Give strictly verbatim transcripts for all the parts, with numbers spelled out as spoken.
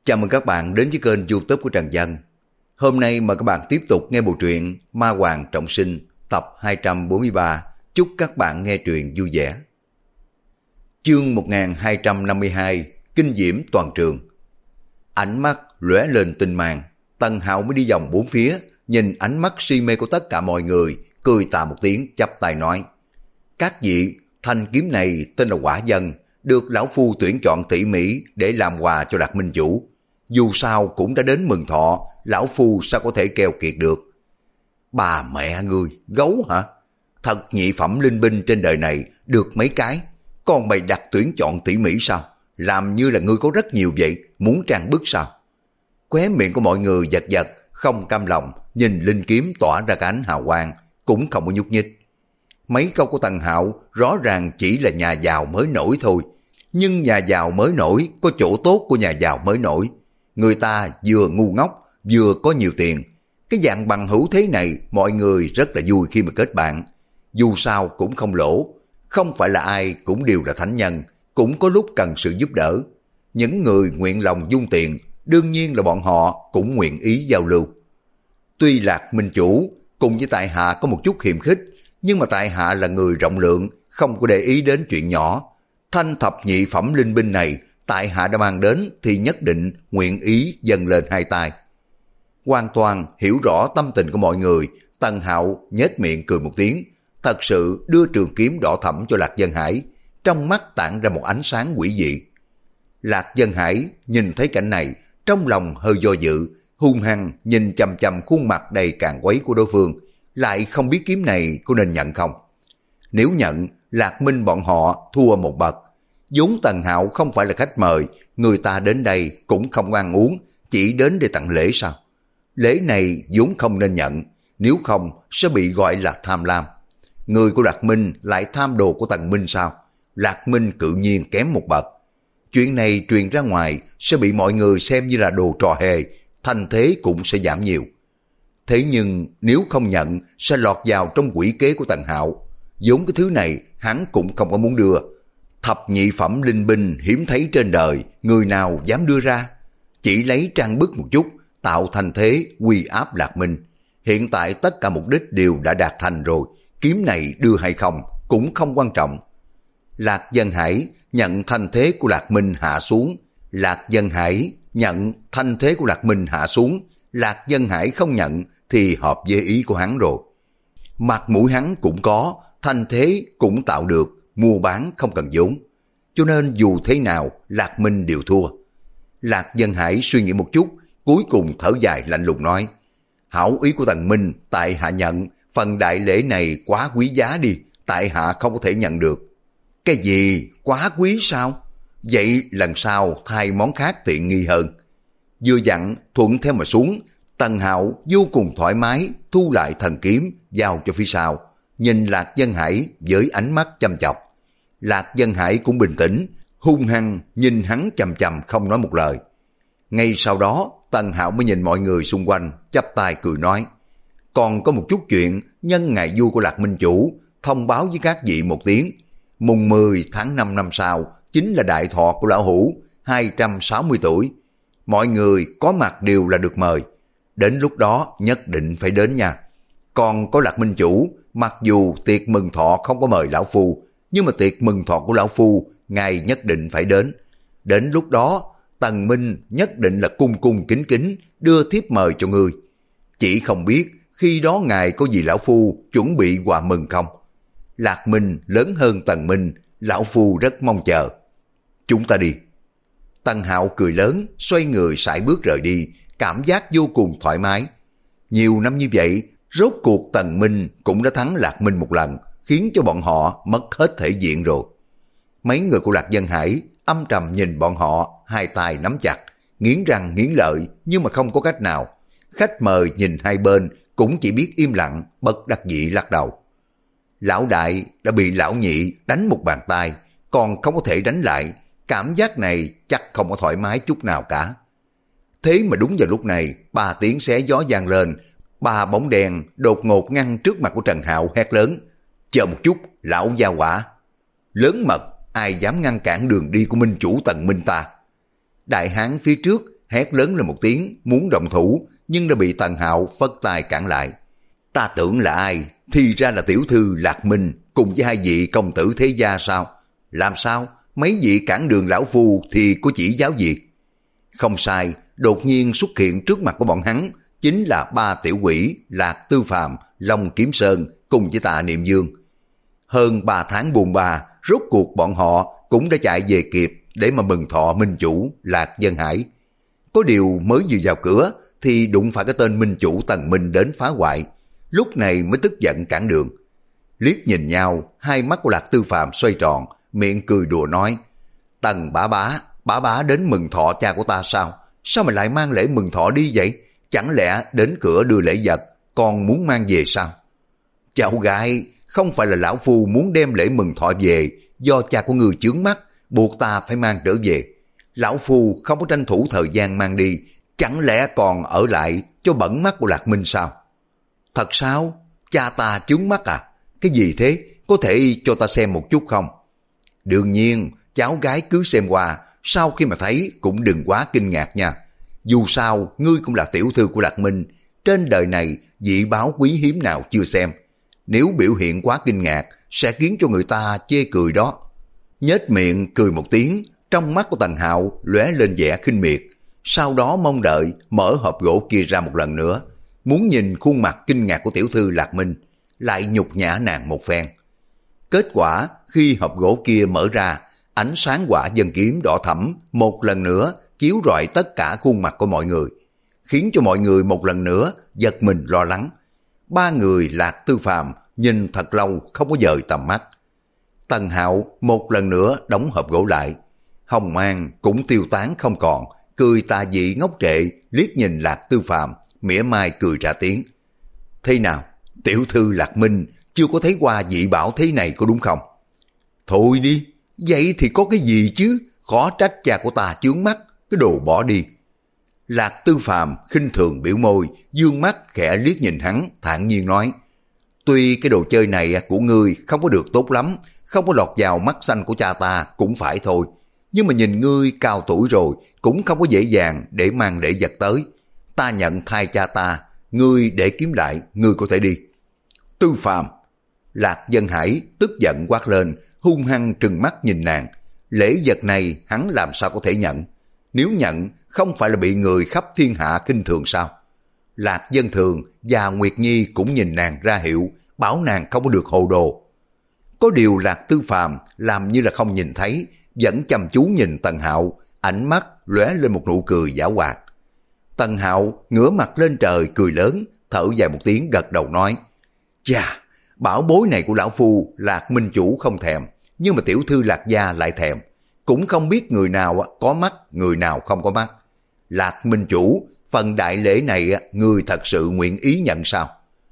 Chào mừng các bạn đến với kênh YouTube của Trần Dân. Hôm nay mời các bạn tiếp tục nghe bộ truyện Ma Hoàng Trọng Sinh tập hai trăm bốn mươi ba. Chúc các bạn nghe truyện vui vẻ. Chương một nghìn hai trăm năm mươi hai, Kinh diễm toàn trường. Ánh mắt lóe lên tinh mang, Tần Hạo mới đi vòng bốn phía, nhìn ánh mắt si mê của tất cả mọi người, cười tà một tiếng chắp tay nói: các vị, thanh kiếm này tên là Quả Dân, được lão phu tuyển chọn tỉ mỉ để làm quà cho Lạc Minh Chủ. Dù sao cũng đã đến mừng thọ, lão phu sao có thể keo kiệt được. Bà mẹ ngươi, gấu hả? Thật nhị phẩm linh binh trên đời này được mấy cái, còn mày đặt tuyển chọn tỉ mỉ sao? Làm như là ngươi có rất nhiều vậy, muốn trang bức sao? Khóe miệng của mọi người giật giật, không cam lòng, nhìn linh kiếm tỏa ra cả ánh hào quang, cũng không có nhúc nhích. Mấy câu của Tần Hạo rõ ràng chỉ là nhà giàu mới nổi thôi, nhưng nhà giàu mới nổi có chỗ tốt của nhà giàu mới nổi. Người ta vừa ngu ngốc, vừa có nhiều tiền. Cái dạng bằng hữu thế này mọi người rất là vui khi mà kết bạn. Dù sao cũng không lỗ, không phải là ai cũng đều là thánh nhân, cũng có lúc cần sự giúp đỡ. Những người nguyện lòng dung tiền, đương nhiên là bọn họ cũng nguyện ý giao lưu. Tuy Lạc Minh Chủ cùng với tại hạ có một chút hiềm khích, nhưng mà tại hạ là người rộng lượng, không có để ý đến chuyện nhỏ. Thanh thập nhị phẩm linh binh này tại hạ đã mang đến thì nhất định nguyện ý dâng lên hai tay. Hoàn toàn hiểu rõ tâm tình của mọi người, Tần Hạo nhếch miệng cười một tiếng, thật sự đưa trường kiếm đỏ thẫm cho Lạc Dân Hải, trong mắt tản ra một ánh sáng quỷ dị. Lạc Dân Hải nhìn thấy cảnh này, trong lòng hơi do dự, hung hăng nhìn chằm chằm khuôn mặt đầy càn quấy của đối phương, lại không biết kiếm này có nên nhận không. Nếu nhận, Lạc Minh bọn họ thua một bậc. Vốn Tần Hạo không phải là khách mời, người ta đến đây cũng không ăn uống, chỉ đến để tặng lễ sao? Lễ này vốn không nên nhận, nếu không sẽ bị gọi là tham lam. Người của Lạc Minh lại tham đồ của Tần Minh sao? Lạc Minh cự nhiên kém một bậc. Chuyện này truyền ra ngoài sẽ bị mọi người xem như là đồ trò hề, thành thế cũng sẽ giảm nhiều. Thế nhưng nếu không nhận sẽ lọt vào trong quỷ kế của Tần Hạo. Vốn cái thứ này hắn cũng không có muốn đưa. Thập nhị phẩm linh binh hiếm thấy trên đời, người nào dám đưa ra? Chỉ lấy trang bức một chút, tạo thành thế uy áp Lạc Minh. Hiện tại tất cả mục đích đều đã đạt thành rồi, kiếm này đưa hay không cũng không quan trọng. Lạc Dân Hải nhận thanh thế của Lạc Minh hạ xuống. Lạc Dân Hải nhận thanh thế của Lạc Minh hạ xuống. Lạc Dân Hải không nhận thì hợp với ý của hắn rồi. Mặt mũi hắn cũng có, thanh thế cũng tạo được, mua bán không cần vốn. Cho nên dù thế nào, Lạc Minh đều thua. Lạc Dân Hải suy nghĩ một chút, cuối cùng thở dài lạnh lùng nói: hảo ý của Tần Minh, tại hạ nhận, phần đại lễ này quá quý giá đi, tại hạ không có thể nhận được. Cái gì? Quá quý sao? Vậy lần sau thay món khác tiện nghi hơn. Vừa dặn, thuận theo mà xuống, Tần Hạo vô cùng thoải mái, thu lại thần kiếm, giao cho phía sau, nhìn Lạc Dân Hải với ánh mắt chăm chọc. Lạc Dân Hải cũng bình tĩnh, hung hăng nhìn hắn chằm chằm không nói một lời. Ngay sau đó, Tần Hạo mới nhìn mọi người xung quanh, chắp tay cười nói: còn có một chút chuyện, nhân ngày vui của Lạc Minh Chủ, thông báo với các vị một tiếng. Mùng mười tháng năm năm sau, chính là đại thọ của lão hủ, hai trăm sáu mươi tuổi. Mọi người có mặt đều là được mời. Đến lúc đó nhất định phải đến nha. Còn có Lạc Minh Chủ, mặc dù tiệc mừng thọ không có mời lão phu, nhưng mà tiệc mừng thọ của lão phu, ngài nhất định phải đến. Đến lúc đó, Tần Minh nhất định là cung cung kính kính đưa thiếp mời cho ngươi. Chỉ không biết khi đó ngài có gì lão phu chuẩn bị quà mừng không? Lạc Minh lớn hơn Tần Minh, lão phu rất mong chờ. Chúng ta đi. Tần Hạo cười lớn, xoay người sải bước rời đi, cảm giác vô cùng thoải mái. Nhiều năm như vậy, rốt cuộc Tần Minh cũng đã thắng Lạc Minh một lần, khiến cho bọn họ mất hết thể diện rồi. Mấy người của Lạc Dân Hải âm trầm nhìn bọn họ, hai tay nắm chặt, nghiến răng nghiến lợi, nhưng mà không có cách nào. Khách mời nhìn hai bên cũng chỉ biết im lặng, bất đắc dĩ lắc đầu. Lão đại đã bị lão nhị đánh một bàn tay, còn không có thể đánh lại, cảm giác này chắc không có thoải mái chút nào cả. Thế mà đúng vào lúc này, ba tiếng xé gió vang lên, ba bóng đèn đột ngột ngăn trước mặt của Trần Hạo hét lớn: chờ một chút, lão gia hỏa. Lớn mật, ai dám ngăn cản đường đi của Minh Chủ Tần Minh ta? Đại hán phía trước hét lớn lên một tiếng muốn động thủ, nhưng đã bị Tần Hạo phất tay cản lại. Ta tưởng là ai, thì ra là tiểu thư Lạc Minh cùng với hai vị công tử thế gia sao? Làm sao? Mấy vị cản đường lão phu thì có chỉ giáo diệt. Không sai, đột nhiên xuất hiện trước mặt của bọn hắn chính là ba tiểu quỷ Lạc Tư Phàm, Long Kiếm Sơn cùng với Tạ Niệm Dương. Hơn ba tháng buồn ba, rốt cuộc bọn họ cũng đã chạy về kịp để mà mừng thọ minh chủ Lạc Dân Hải. Có điều mới vừa vào cửa thì đụng phải cái tên minh chủ Tần Minh đến phá hoại, lúc này mới tức giận cản đường. Liếc nhìn nhau, hai mắt của Lạc Tư Phàm xoay tròn, miệng cười đùa nói: Tần bá bá, bá bá đến mừng thọ cha của ta sao? Sao mà lại mang lễ mừng thọ đi vậy? Chẳng lẽ đến cửa đưa lễ vật, còn muốn mang về sao? Cháu gái, không phải là lão phu muốn đem lễ mừng thọ về, do cha của ngươi chướng mắt, buộc ta phải mang trở về. Lão phu không có tranh thủ thời gian mang đi, chẳng lẽ còn ở lại cho bẩn mắt của Lạc Minh sao? Thật sao? Cha ta chướng mắt à? Cái gì thế? Có thể cho ta xem một chút không? Đương nhiên, cháu gái cứ xem qua, sau khi mà thấy cũng đừng quá kinh ngạc nha. Dù sao, ngươi cũng là tiểu thư của Lạc Minh, trên đời này dị báo quý hiếm nào chưa xem. Nếu biểu hiện quá kinh ngạc, sẽ khiến cho người ta chê cười đó. Nhếch miệng cười một tiếng, trong mắt của Tần Hạo lóe lên vẻ khinh miệt, sau đó mong đợi mở hộp gỗ kia ra một lần nữa, muốn nhìn khuôn mặt kinh ngạc của tiểu thư Lạc Minh, lại nhục nhã nàng một phen. Kết quả khi hộp gỗ kia mở ra, ánh sáng hỏa dân kiếm đỏ thẫm một lần nữa chiếu rọi tất cả khuôn mặt của mọi người, khiến cho mọi người một lần nữa giật mình lo lắng. Ba người Lạc Tư Phàm nhìn thật lâu không có dời tầm mắt. Tần Hạo một lần nữa đóng hộp gỗ lại, hồng mang cũng tiêu tán không còn, cười tà dị ngốc trệ liếc nhìn Lạc Tư Phàm, mỉa mai cười ra tiếng. Thế nào, tiểu thư Lạc Minh chưa có thấy qua dị bảo thế này có đúng không? Thôi đi, vậy thì có cái gì chứ, khó trách cha của ta chướng mắt, cái đồ bỏ đi. Lạc Tư Phàm khinh thường biểu môi, dương mắt khẽ liếc nhìn hắn, thản nhiên nói: Tuy cái đồ chơi này của ngươi không có được tốt lắm, không có lọt vào mắt xanh của cha ta cũng phải thôi, nhưng mà nhìn ngươi cao tuổi rồi cũng không có dễ dàng để mang lễ vật tới. Ta nhận thay cha ta, ngươi để kiếm lại, ngươi có thể đi. Tư Phàm! Lạc Dân Hải tức giận quát lên, hung hăng trừng mắt nhìn nàng. Lễ vật này hắn làm sao có thể nhận? Nếu nhận, không phải là bị người khắp thiên hạ khinh thường sao? Lạc Dân Thường và Nguyệt Nhi cũng nhìn nàng ra hiệu, bảo nàng không có được hồ đồ. Có điều Lạc Tư Phàm làm như là không nhìn thấy, vẫn chăm chú nhìn Tần Hạo, ánh mắt lóe lên một nụ cười giảo hoạt. Tần Hạo ngửa mặt lên trời cười lớn, thở dài một tiếng gật đầu nói: Chà, bảo bối này của lão phu Lạc Minh chủ không thèm, nhưng mà tiểu thư Lạc gia lại thèm. Cũng không biết người nào có mắt, người nào không có mắt. Lạc Minh chủ, phần đại lễ này người thật sự nguyện ý nhận sao?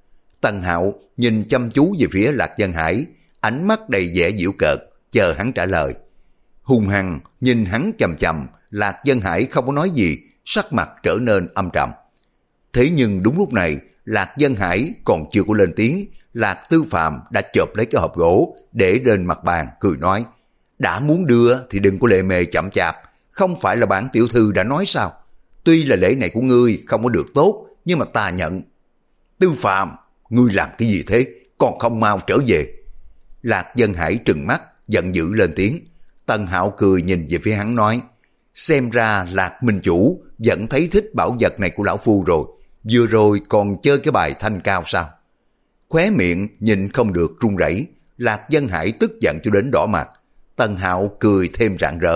Tần Hạo nhìn chăm chú về phía Lạc Dân Hải, ánh mắt đầy vẻ giễu cợt, chờ hắn trả lời. Hung hăng nhìn hắn chầm chầm, Lạc Dân Hải không có nói gì, sắc mặt trở nên âm trầm. Thế nhưng đúng lúc này, Lạc Dân Hải còn chưa có lên tiếng, Lạc Tư Phàm đã chộp lấy cái hộp gỗ để lên mặt bàn, cười nói: Đã muốn đưa thì đừng có lề mề chậm chạp, không phải là bản tiểu thư đã nói sao? Tuy là lễ này của ngươi không có được tốt, nhưng mà ta nhận. Tư Phàm, ngươi làm cái gì thế, còn không mau trở về? Lạc Dân Hải trừng mắt, giận dữ lên tiếng. Tần Hạo cười nhìn về phía hắn nói: Xem ra Lạc Minh chủ vẫn thấy thích bảo vật này của lão phu rồi, vừa rồi còn chơi cái bài thanh cao sao? Khóe miệng nhìn không được run rẩy, Lạc Dân Hải tức giận cho đến đỏ mặt. Tần Hạo cười thêm rạng rỡ: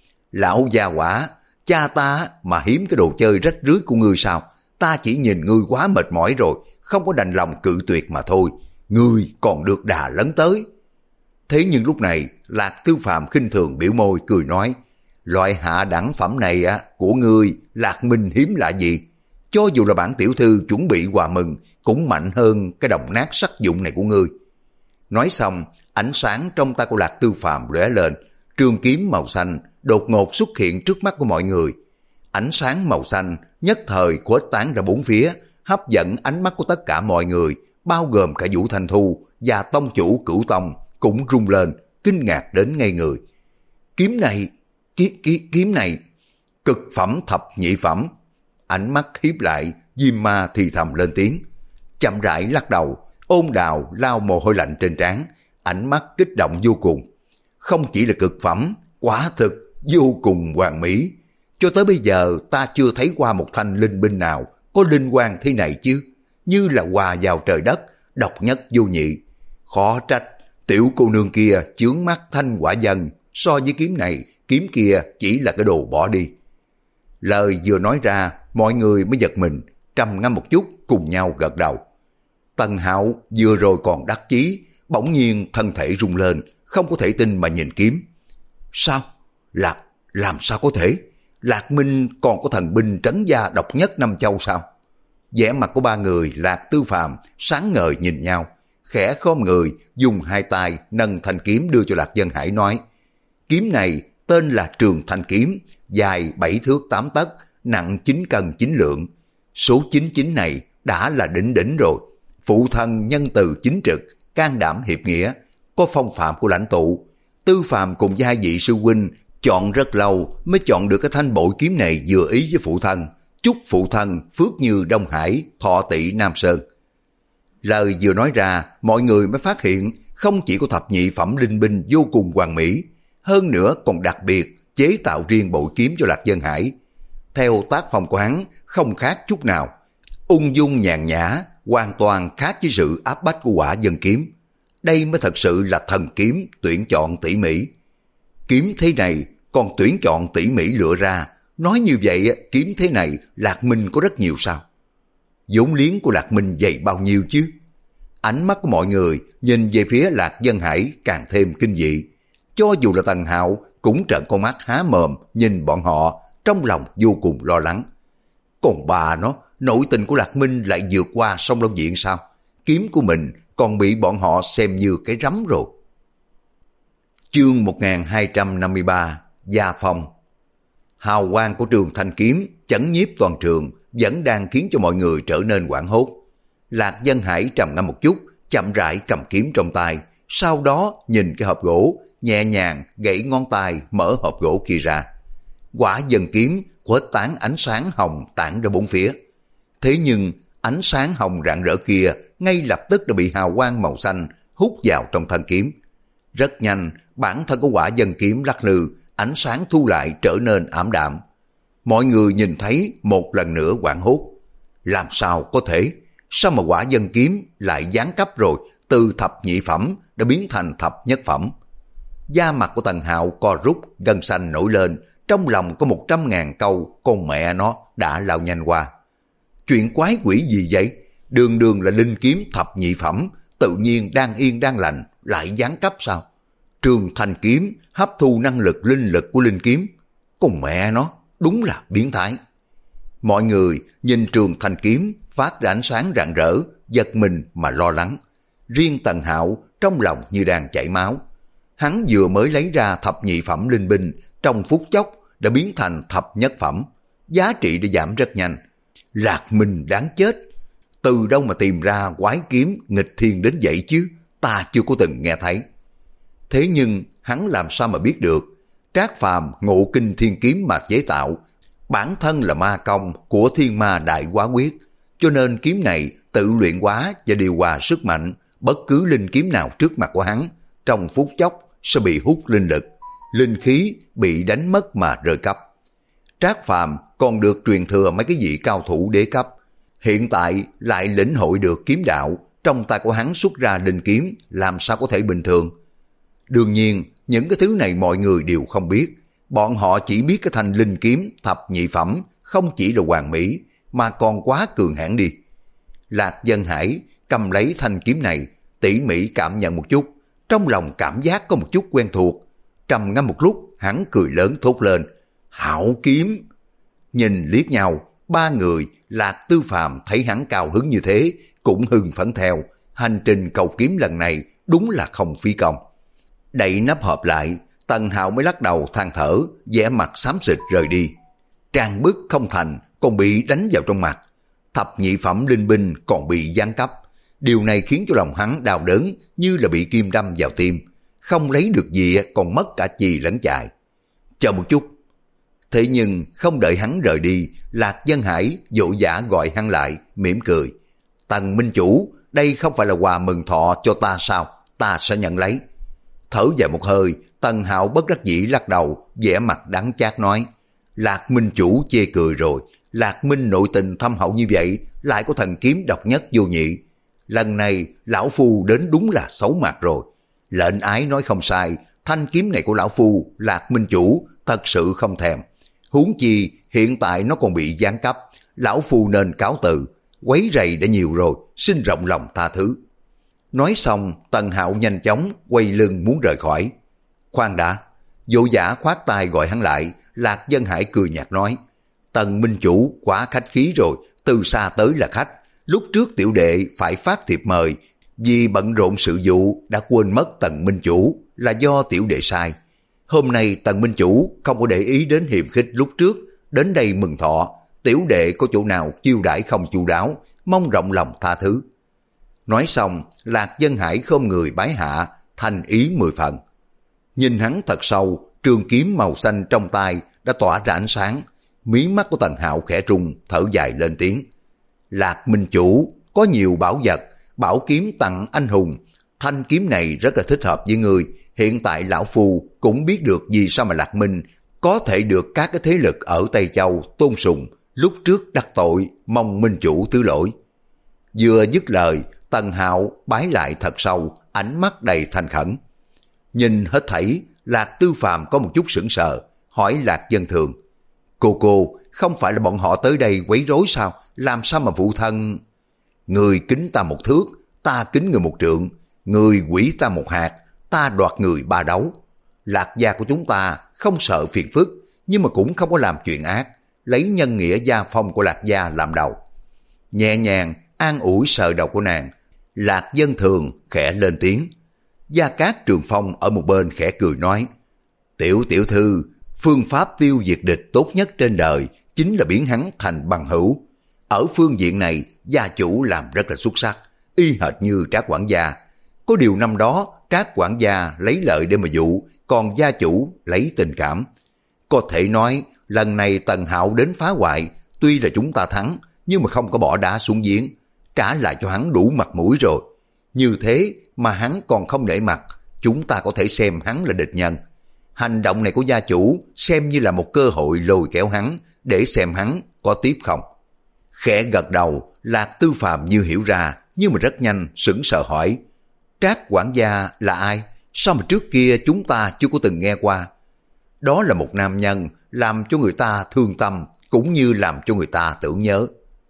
Lão gia quả, cha ta mà hiếm cái đồ chơi rách rưới của ngươi sao? Ta chỉ nhìn ngươi quá mệt mỏi rồi, không có đành lòng cự tuyệt mà thôi. Ngươi còn được đà lấn tới. Thế nhưng lúc này, Lạc Tư Phàm khinh thường biểu môi cười nói: Loại hạ đẳng phẩm này á của ngươi, Lạc Minh hiếm lạ gì? Cho dù là bản tiểu thư chuẩn bị quà mừng, cũng mạnh hơn cái đồng nát sắc dụng này của ngươi. Nói xong, ánh sáng trong tay của Lạc Tư Phàm lóe lên, trường kiếm màu xanh đột ngột xuất hiện trước mắt của mọi người. Ánh sáng màu xanh nhất thời khuếch tán ra bốn phía, hấp dẫn ánh mắt của tất cả mọi người, bao gồm cả Vũ Thanh Thu và tông chủ Cửu Tông cũng rung lên, kinh ngạc đến ngây người. Kiếm này, kiếm, kiếm, kiếm này. Cực phẩm thập nhị phẩm. Ánh mắt hiếp lại, Diêm Ma thì thầm lên tiếng. Chậm rãi lắc đầu, Ôn Đào lao mồ hôi lạnh trên trán, ánh mắt kích động vô cùng. Không chỉ là cực phẩm, quả thực vô cùng hoàn mỹ. Cho tới bây giờ ta chưa thấy qua một thanh linh binh nào có linh quang thế này chứ. Như là hòa vào trời đất, độc nhất vô nhị. Khó trách, tiểu cô nương kia chướng mắt thanh quả dân. So với kiếm này, kiếm kia chỉ là cái đồ bỏ đi. Lời vừa nói ra, mọi người mới giật mình, trầm ngâm một chút cùng nhau gật đầu. Tần Hạo vừa rồi còn đắc chí, bỗng nhiên thân thể rung lên, không có thể tin mà nhìn kiếm. Sao? Lạc, làm sao có thể? Lạc Minh còn có thần binh trấn gia độc nhất năm châu sao? Vẻ mặt của ba người Lạc Tư Phàm sáng ngời nhìn nhau, khẽ khom người dùng hai tay nâng thanh kiếm đưa cho Lạc Dân Hải nói: kiếm này tên là Trường Thanh Kiếm, dài bảy thước tám tấc, nặng chín cân chín lượng. Số chín chín này đã là đỉnh đỉnh rồi. Phụ thân nhân từ chính trực, can đảm hiệp nghĩa, có phong phạm của lãnh tụ. Tư Phàm cùng với hai vị sư huynh chọn rất lâu mới chọn được cái thanh bội kiếm này vừa ý với phụ thân. Chúc phụ thân phước như Đông Hải, thọ tỷ Nam Sơn. Lời vừa nói ra, mọi người mới phát hiện không chỉ có thập nhị phẩm linh binh vô cùng hoàn mỹ, hơn nữa còn đặc biệt chế tạo riêng bội kiếm cho Lạc Dân Hải. Theo tác phong của hắn không khác chút nào, ung dung nhàn nhã, hoàn toàn khác với sự áp bách của Hỏa Dân Kiếm. Đây mới thật sự là thần kiếm tuyển chọn tỉ mỉ. Kiếm thế này còn tuyển chọn tỉ mỉ lựa ra, nói như vậy kiếm thế này Lạc Minh có rất nhiều sao? Vốn liếng của Lạc Minh dày bao nhiêu chứ? Ánh mắt của mọi người nhìn về phía Lạc Dân Hải càng thêm kinh dị. Cho dù là Tần Hạo cũng trợn con mắt há mồm nhìn bọn họ, trong lòng vô cùng lo lắng. Còn bà nó, nội tình của Lạc Minh lại vượt qua sông Long Diện sao? Kiếm của mình còn bị bọn họ xem như cái rắm rồi. Chương một nghìn hai trăm năm mươi ba, Gia Phong. Hào quang của Trường Thanh Kiếm chấn nhiếp toàn trường vẫn đang khiến cho mọi người trở nên hoảng hốt. Lạc Dân Hải trầm ngâm một chút, chậm rãi cầm kiếm trong tay, sau đó nhìn cái hộp gỗ, nhẹ nhàng gãy ngón tay mở hộp gỗ kia ra. Quả Dân Kiếm khuếch tán ánh sáng hồng tản ra bốn phía. Thế nhưng ánh sáng hồng rạng rỡ kia ngay lập tức đã bị hào quang màu xanh hút vào trong thân kiếm. Rất nhanh, bản thân của Quả Dân Kiếm lắc lư, ánh sáng thu lại trở nên ảm đạm. Mọi người nhìn thấy một lần nữa hoảng hốt. Làm sao có thể? Sao mà Quả Dân Kiếm lại giáng cấp rồi, từ thập nhị phẩm đã biến thành thập nhất phẩm? Da mặt của Tần Hạo co rút, gân xanh nổi lên, trong lòng có một trăm ngàn câu con mẹ nó đã lao nhanh qua. Chuyện quái quỷ gì vậy? Đường đường là linh kiếm thập nhị phẩm, tự nhiên đang yên đang lành lại giáng cấp sao? Trường Thanh Kiếm hấp thu năng lực linh lực của linh kiếm, con mẹ nó đúng là biến thái. Mọi người nhìn Trường Thanh Kiếm phát ra ánh sáng rạng rỡ, giật mình mà lo lắng. Riêng Tần Hạo trong lòng như đang chảy máu. Hắn vừa mới lấy ra thập nhị phẩm linh binh, trong phút chốc đã biến thành thập nhất phẩm, giá trị đã giảm rất nhanh. Lạc Minh đáng chết, từ đâu mà tìm ra quái kiếm nghịch thiên đến vậy chứ, ta chưa có từng nghe thấy. Thế nhưng hắn làm sao mà biết được? Trác Phàm ngộ kinh thiên kiếm mà chế tạo, bản thân là ma công của Thiên Ma Đại Hóa Quyết, cho nên kiếm này tự luyện hóa và điều hòa sức mạnh, bất cứ linh kiếm nào trước mặt của hắn trong phút chốc sẽ bị hút linh lực, linh khí bị đánh mất mà rơi cấp. Trác Phàm còn được truyền thừa mấy cái vị cao thủ đế cấp, hiện tại lại lĩnh hội được kiếm đạo, trong tay của hắn xuất ra linh kiếm làm sao có thể bình thường. Đương nhiên những cái thứ này mọi người đều không biết, bọn họ chỉ biết cái thanh linh kiếm thập nhị phẩm không chỉ là hoàn mỹ mà còn quá cường hãn đi. Lạc Dân Hải cầm lấy thanh kiếm này, tỉ mỉ cảm nhận một chút, trong lòng cảm giác có một chút quen thuộc. Trầm ngâm một lúc, hắn cười lớn thốt lên: Hảo kiếm! Nhìn liếc nhau, ba người Lạc Tư Phàm thấy hắn cao hứng như thế cũng hưng phấn theo. Hành trình cầu kiếm lần này đúng là không phí công. Đậy nắp hộp lại, Tần Hạo mới lắc đầu than thở, vẻ mặt xám xịt rời đi. Trang bức không thành, còn bị đánh vào trong mặt. Thập nhị phẩm linh binh còn bị giáng cấp. Điều này khiến cho lòng hắn đau đớn như là bị kim đâm vào tim. Không lấy được gì còn mất cả chì lẫn chài. Chờ một chút. Thế nhưng không đợi hắn rời đi, Lạc Dân Hải vội vã gọi hắn lại, mỉm cười. Tần minh chủ, đây không phải là quà mừng thọ cho ta sao? Ta sẽ nhận lấy. Thở dài một hơi, Tần Hạo bất đắc dĩ lắc đầu, vẻ mặt đắng chát nói. Lạc minh chủ chê cười rồi, Lạc Minh nội tình thâm hậu như vậy, lại có thần kiếm độc nhất vô nhị. Lần này, lão phu đến đúng là xấu mặt rồi. Lệnh ái nói không sai, thanh kiếm này của lão phu, Lạc minh chủ, thật sự không thèm. Huống chi, hiện tại nó còn bị giáng cấp, lão phu nên cáo từ, quấy rầy đã nhiều rồi, xin rộng lòng tha thứ. Nói xong, Tần Hạo nhanh chóng quay lưng muốn rời khỏi. Khoan đã, vội vã khoát tay gọi hắn lại, Lạc Dân Hải cười nhạt nói. Tần minh chủ quá khách khí rồi, từ xa tới là khách. Lúc trước tiểu đệ phải phát thiệp mời, vì bận rộn sự vụ đã quên mất Tần minh chủ, là do tiểu đệ sai. Hôm nay Tần minh chủ không có để ý đến hiềm khích lúc trước, đến đây mừng thọ, tiểu đệ có chỗ nào chiêu đãi không chu đáo, mong rộng lòng tha thứ. Nói xong, Lạc Dân Hải khom người bái hạ, thành ý mười phần. Nhìn hắn thật sâu, trường kiếm màu xanh trong tay đã tỏa ra ánh sáng, mí mắt của Tần Hạo khẽ rung, thở dài lên tiếng. Lạc minh chủ, có nhiều bảo vật, bảo kiếm tặng anh hùng, thanh kiếm này rất là thích hợp với người. Hiện tại lão phu cũng biết được vì sao mà Lạc Minh có thể được các cái thế lực ở Tây Châu tôn sùng, lúc trước đắc tội, mong minh chủ thứ lỗi. Vừa dứt lời, Tần Hạo bái lại thật sâu, ánh mắt đầy thành khẩn. Nhìn hết thảy, Lạc Tư Phàm có một chút sững sờ, hỏi Lạc Dân Thường. Cô cô, không phải là bọn họ tới đây quấy rối sao? Làm sao mà phụ thân... Người kính ta một thước, ta kính người một trượng. Người quỷ ta một hạt, ta đoạt người ba đấu. Lạc gia của chúng ta không sợ phiền phức, nhưng mà cũng không có làm chuyện ác, lấy nhân nghĩa gia phong của Lạc gia làm đầu. Nhẹ nhàng an ủi sờ đầu của nàng, Lạc Dân Thường khẽ lên tiếng. Gia Cát Trường Phong ở một bên khẽ cười nói. Tiểu tiểu thư, phương pháp tiêu diệt địch tốt nhất trên đời chính là biến hắn thành bằng hữu. Ở phương diện này, gia chủ làm rất là xuất sắc, y hệt như Trác quản gia. Có điều năm đó, Trác quản gia lấy lợi để mà dụ, còn gia chủ lấy tình cảm. Có thể nói, lần này Tần Hạo đến phá hoại, tuy là chúng ta thắng, nhưng mà không có bỏ đá xuống giếng, trả lại cho hắn đủ mặt mũi rồi. Như thế mà hắn còn không để mặt, chúng ta có thể xem hắn là địch nhân. Hành động này của gia chủ xem như là một cơ hội lôi kéo hắn, để xem hắn có tiếp không. Khẽ gật đầu, Lạc Tư Phàm như hiểu ra, nhưng mà rất nhanh sững sờ hỏi. Trác quản gia là ai? Sao mà trước kia chúng ta chưa có từng nghe qua? Đó là một nam nhân làm cho người ta thương tâm, cũng như làm cho người ta tưởng nhớ.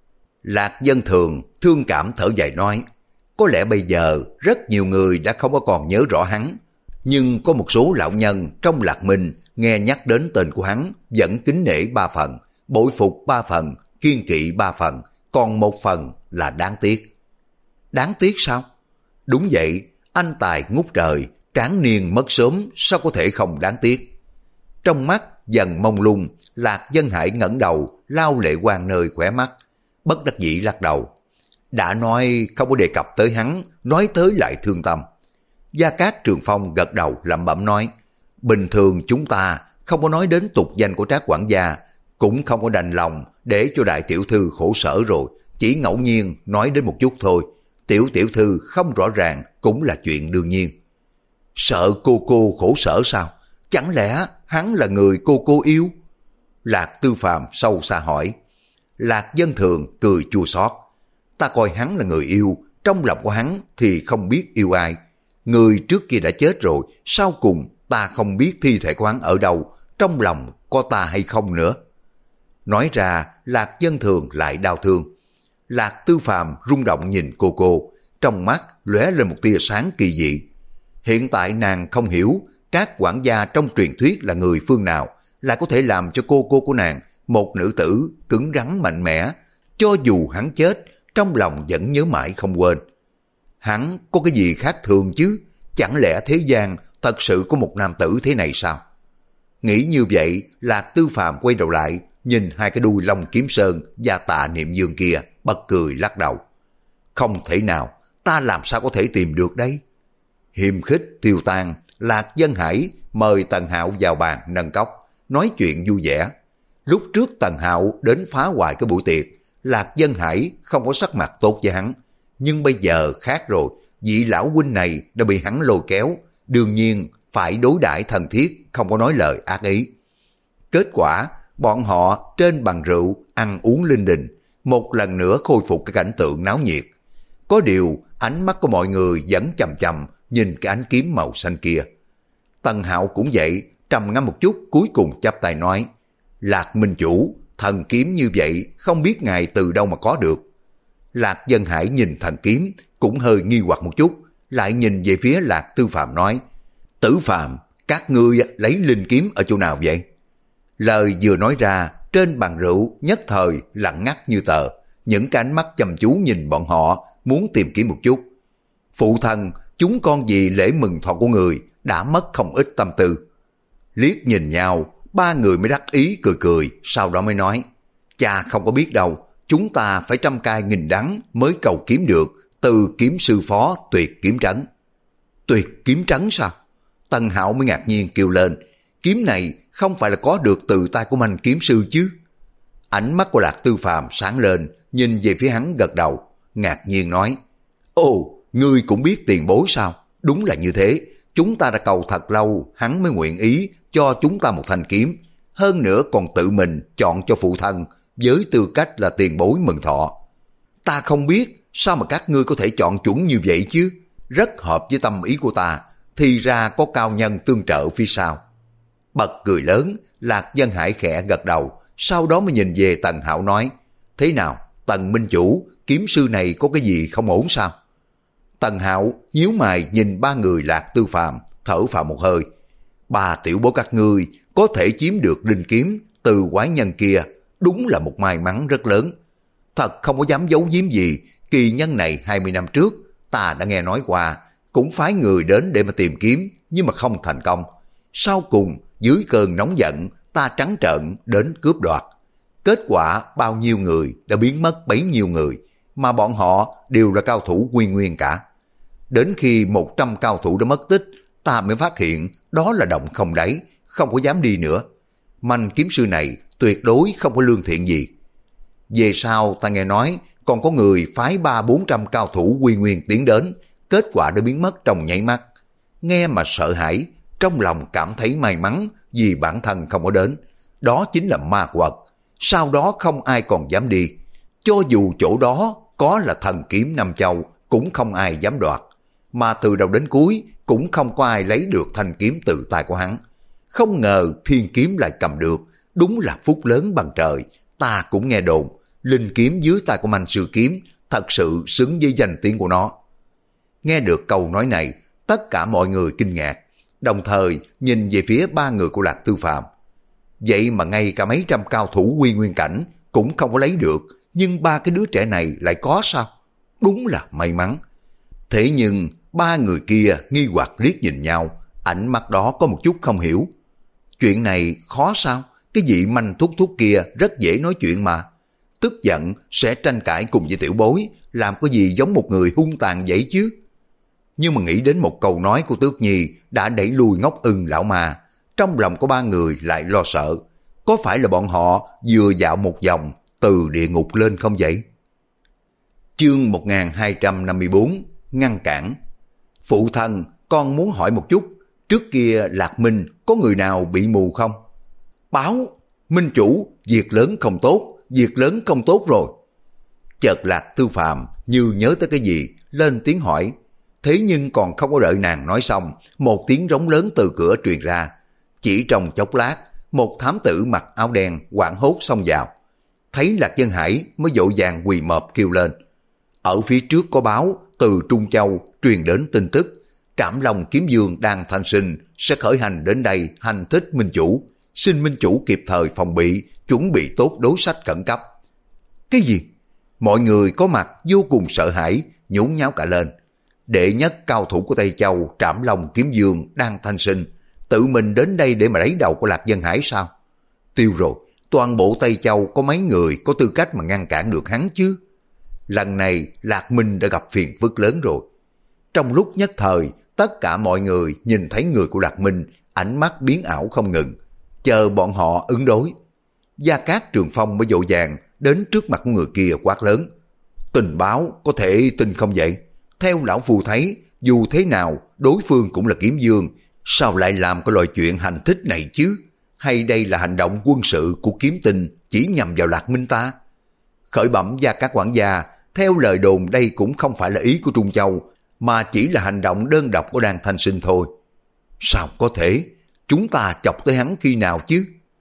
Lạc Dân Thường thương cảm thở dài nói. Có lẽ bây giờ rất nhiều người đã không có còn nhớ rõ hắn, nhưng có một số lão nhân trong Lạc Minh nghe nhắc đến tên của hắn vẫn kính nể ba phần, bội phục ba phần, kiên kỵ ba phần, còn một phần là đáng tiếc. Đáng tiếc sao? Đúng vậy, anh tài ngút trời, tráng niên mất sớm, sao có thể không đáng tiếc. Trong mắt dần mông lung, Lạc Dân Hải ngẩng đầu, lau lệ quang nơi khóe mắt, bất đắc dĩ lắc đầu. Đã nói không có đề cập tới hắn, nói tới lại thương tâm. Gia Cát Trường Phong gật đầu lẩm bẩm nói, bình thường chúng ta không có nói đến tục danh của Trác quản gia, cũng không có đành lòng để cho đại tiểu thư khổ sở rồi, chỉ ngẫu nhiên nói đến một chút thôi. Tiểu tiểu thư không rõ ràng cũng là chuyện đương nhiên. Sợ cô cô khổ sở sao? Chẳng lẽ hắn là người cô cô yêu? Lạc Tư Phàm sâu xa hỏi. Lạc Dân Thường cười chua xót. Ta coi hắn là người yêu, trong lòng của hắn thì không biết yêu ai. Người trước kia đã chết rồi, sau cùng ta không biết thi thể của hắn ở đâu, trong lòng có ta hay không nữa. Nói ra, Lạc Dân Thường lại đau thương. Lạc Tư Phàm rung động nhìn cô cô, trong mắt lóe lên một tia sáng kỳ dị. Hiện tại nàng không hiểu Trác quản gia trong truyền thuyết là người phương nào, lại có thể làm cho cô cô của nàng, một nữ tử cứng rắn mạnh mẽ, cho dù hắn chết, trong lòng vẫn nhớ mãi không quên. Hắn có cái gì khác thường chứ? Chẳng lẽ thế gian thật sự có một nam tử thế này sao? Nghĩ như vậy, Lạc Tư Phàm quay đầu lại, nhìn hai cái đuôi Long Kiếm Sơn và Tạ Niệm Dương kia, bật cười lắc đầu. Không thể nào, ta làm sao có thể tìm được đây? Hiềm khích tiêu tan, Lạc Dân Hải mời Tần Hạo vào bàn nâng cốc, nói chuyện vui vẻ. Lúc trước Tần Hạo đến phá hoại cái buổi tiệc, Lạc Dân Hải không có sắc mặt tốt với hắn. Nhưng bây giờ khác rồi, vị lão huynh này đã bị hắn lôi kéo, đương nhiên phải đối đãi thân thiết, không có nói lời ác ý. Kết quả, bọn họ trên bàn rượu, ăn uống linh đình, một lần nữa khôi phục cái cảnh tượng náo nhiệt. Có điều, ánh mắt của mọi người vẫn chầm chầm nhìn cái ánh kiếm màu xanh kia. Tần Hạo cũng vậy, trầm ngâm một chút, cuối cùng chắp tay nói, Lạc Minh Chủ, thần kiếm như vậy không biết ngài từ đâu mà có được. Lạc Dân Hải nhìn thần kiếm cũng hơi nghi hoặc một chút, lại nhìn về phía Lạc Tư Phạm nói, Tử Phạm, các ngươi lấy linh kiếm ở chỗ nào vậy? Lời vừa nói ra, trên bàn rượu nhất thời lặng ngắt như tờ, những cái ánh mắt chăm chú nhìn bọn họ, muốn tìm kiếm một chút. Phụ thân, chúng con vì lễ mừng thọ của người đã mất không ít tâm tư. Liếc nhìn nhau, ba người mới đắc ý cười cười, sau đó mới nói, cha không có biết đâu, chúng ta phải trăm cay nghìn đắng mới cầu kiếm được từ kiếm sư phó Tuyệt Kiếm Trấn. Tuyệt Kiếm Trấn sao? Tần Hạo mới ngạc nhiên kêu lên, kiếm này không phải là có được từ tay của Manh kiếm sư chứ? Ánh mắt của Lạc Tư Phàm sáng lên, nhìn về phía hắn gật đầu, ngạc nhiên nói, ồ, ngươi cũng biết tiền bối sao? Đúng là như thế, chúng ta đã cầu thật lâu, hắn mới nguyện ý cho chúng ta một thanh kiếm, hơn nữa còn tự mình chọn cho phụ thân với tư cách là tiền bối mừng thọ. Ta không biết sao mà các ngươi có thể chọn chuẩn như vậy chứ, rất hợp với tâm ý của ta, thì ra có cao nhân tương trợ phía sau. Bật cười lớn, Lạc Dân Hải khẽ gật đầu, sau đó mới nhìn về Tần Hạo nói, thế nào, Tần Minh Chủ, kiếm sư này có cái gì không ổn sao? Tần Hạo nhíu mày nhìn ba người Lạc Tư Phàm, thở phào một hơi. Ba tiểu bối các ngươi có thể chiếm được linh kiếm từ quái nhân kia, đúng là một may mắn rất lớn. Thật không có dám giấu giếm gì, kỳ nhân này hai mươi năm trước, ta đã nghe nói qua, cũng phái người đến để mà tìm kiếm, nhưng mà không thành công. Sau cùng, dưới cơn nóng giận, ta trắng trợn đến cướp đoạt. Kết quả bao nhiêu người đã biến mất bấy nhiêu người, mà bọn họ đều là cao thủ quy nguyên cả. Đến khi một trăm cao thủ đã mất tích, ta mới phát hiện đó là động không đáy, không có dám đi nữa. Manh kiếm sư này tuyệt đối không có lương thiện gì. Về sau ta nghe nói còn có người phái ba bốn trăm cao thủ quy nguyên tiến đến, kết quả đã biến mất trong nháy mắt. Nghe mà sợ hãi, trong lòng cảm thấy may mắn vì bản thân không có đến. Đó chính là ma quật. Sau đó không ai còn dám đi. Cho dù chỗ đó có là thần kiếm Nam Châu, cũng không ai dám đoạt. Mà từ đầu đến cuối cũng không có ai lấy được thanh kiếm từ tay của hắn. Không ngờ thiên kiếm lại cầm được, đúng là phúc lớn bằng trời. Ta cũng nghe đồn, linh kiếm dưới tay của Manh Sư Kiếm thật sự xứng với danh tiếng của nó. Nghe được câu nói này, tất cả mọi người kinh ngạc, đồng thời nhìn về phía ba người của Lạc Tư Phàm. Vậy mà ngay cả mấy trăm cao thủ quy nguyên cảnh cũng không có lấy được, nhưng ba cái đứa trẻ này lại có sao? Đúng là may mắn. Thế nhưng ba người kia nghi hoặc liếc nhìn nhau, ánh mắt đó có một chút không hiểu. Chuyện này khó sao? Cái vị Manh thúc thúc kia rất dễ nói chuyện mà. Tức giận sẽ tranh cãi cùng với tiểu bối, làm có gì giống một người hung tàn vậy chứ? Nhưng mà nghĩ đến một câu nói của Tước Nhi đã đẩy lui Ngốc Ưng lão ma, trong lòng của ba người lại lo sợ. Có phải là bọn họ vừa dạo một vòng từ địa ngục lên không vậy? Chương một nghìn hai trăm năm mươi bốn, ngăn cản. Phụ thân, con muốn hỏi một chút, trước kia Lạc Minh có người nào bị mù không? Báo, Minh Chủ, việc lớn không tốt, việc lớn không tốt rồi. Chợt Lạc Tư Phàm như nhớ tới cái gì, lên tiếng hỏi. Thế nhưng còn không có đợi nàng nói xong, một tiếng rống lớn từ cửa truyền ra. Chỉ trong chốc lát, một thám tử mặc áo đen hoảng hốt xông vào. Thấy Lạc Dân Hải mới vội vàng quỳ mọp kêu lên. Ở phía trước có báo, từ Trung Châu truyền đến tin tức, Trảm Long Kiếm Dương đang thanh sinh sẽ khởi hành đến đây hành thích Minh Chủ. Xin Minh Chủ kịp thời phòng bị, chuẩn bị tốt đối sách khẩn cấp. Cái gì? Mọi người có mặt vô cùng sợ hãi, nhốn nháo cả lên. Đệ nhất cao thủ của Tây Châu, Trảm Long Kiếm Dương đang thanh sinh, tự mình đến đây để mà lấy đầu của Lạc Dân Hải sao? Tiêu rồi, toàn bộ Tây Châu có mấy người có tư cách mà ngăn cản được hắn chứ? Lần này Lạc Minh đã gặp phiền phức lớn rồi. Trong lúc nhất thời, tất cả mọi người nhìn thấy người của Lạc Minh, ánh mắt biến ảo không ngừng, chờ bọn họ ứng đối. Gia Cát Trường Phong mới vội vàng đến trước mặt của người kia quát lớn. Tình báo có thể tin không vậy? Theo lão phu thấy, dù thế nào đối phương cũng là kiếm vương, sao lại làm cái loại chuyện hành thích này chứ? Hay đây là hành động quân sự của kiếm tinh chỉ nhằm vào Lạc Minh ta? Khởi bẩm Gia Cát quản gia, theo lời đồn đây cũng không phải là ý của Trung Châu, mà chỉ là hành động đơn độc của Đan Thanh Sinh thôi. Sao có thể? Chúng ta chọc tới hắn khi nào chứ?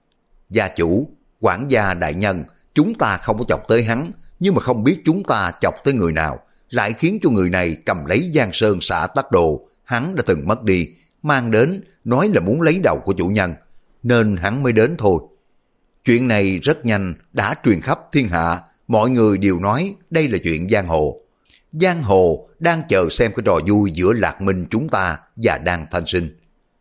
Gia chủ, quản gia đại nhân, chúng ta không có chọc tới hắn, nhưng mà không biết chúng ta chọc tới người nào, lại khiến cho người này cầm lấy Giang Sơn xã tắc đồ, hắn đã từng mất đi, mang đến, nói là muốn lấy đầu của chủ nhân, nên hắn mới đến thôi. Chuyện này rất nhanh đã truyền khắp thiên hạ, mọi người đều nói đây là chuyện giang hồ. Giang hồ đang chờ xem cái trò vui giữa Lạc Minh chúng ta và Đan Thanh Sinh.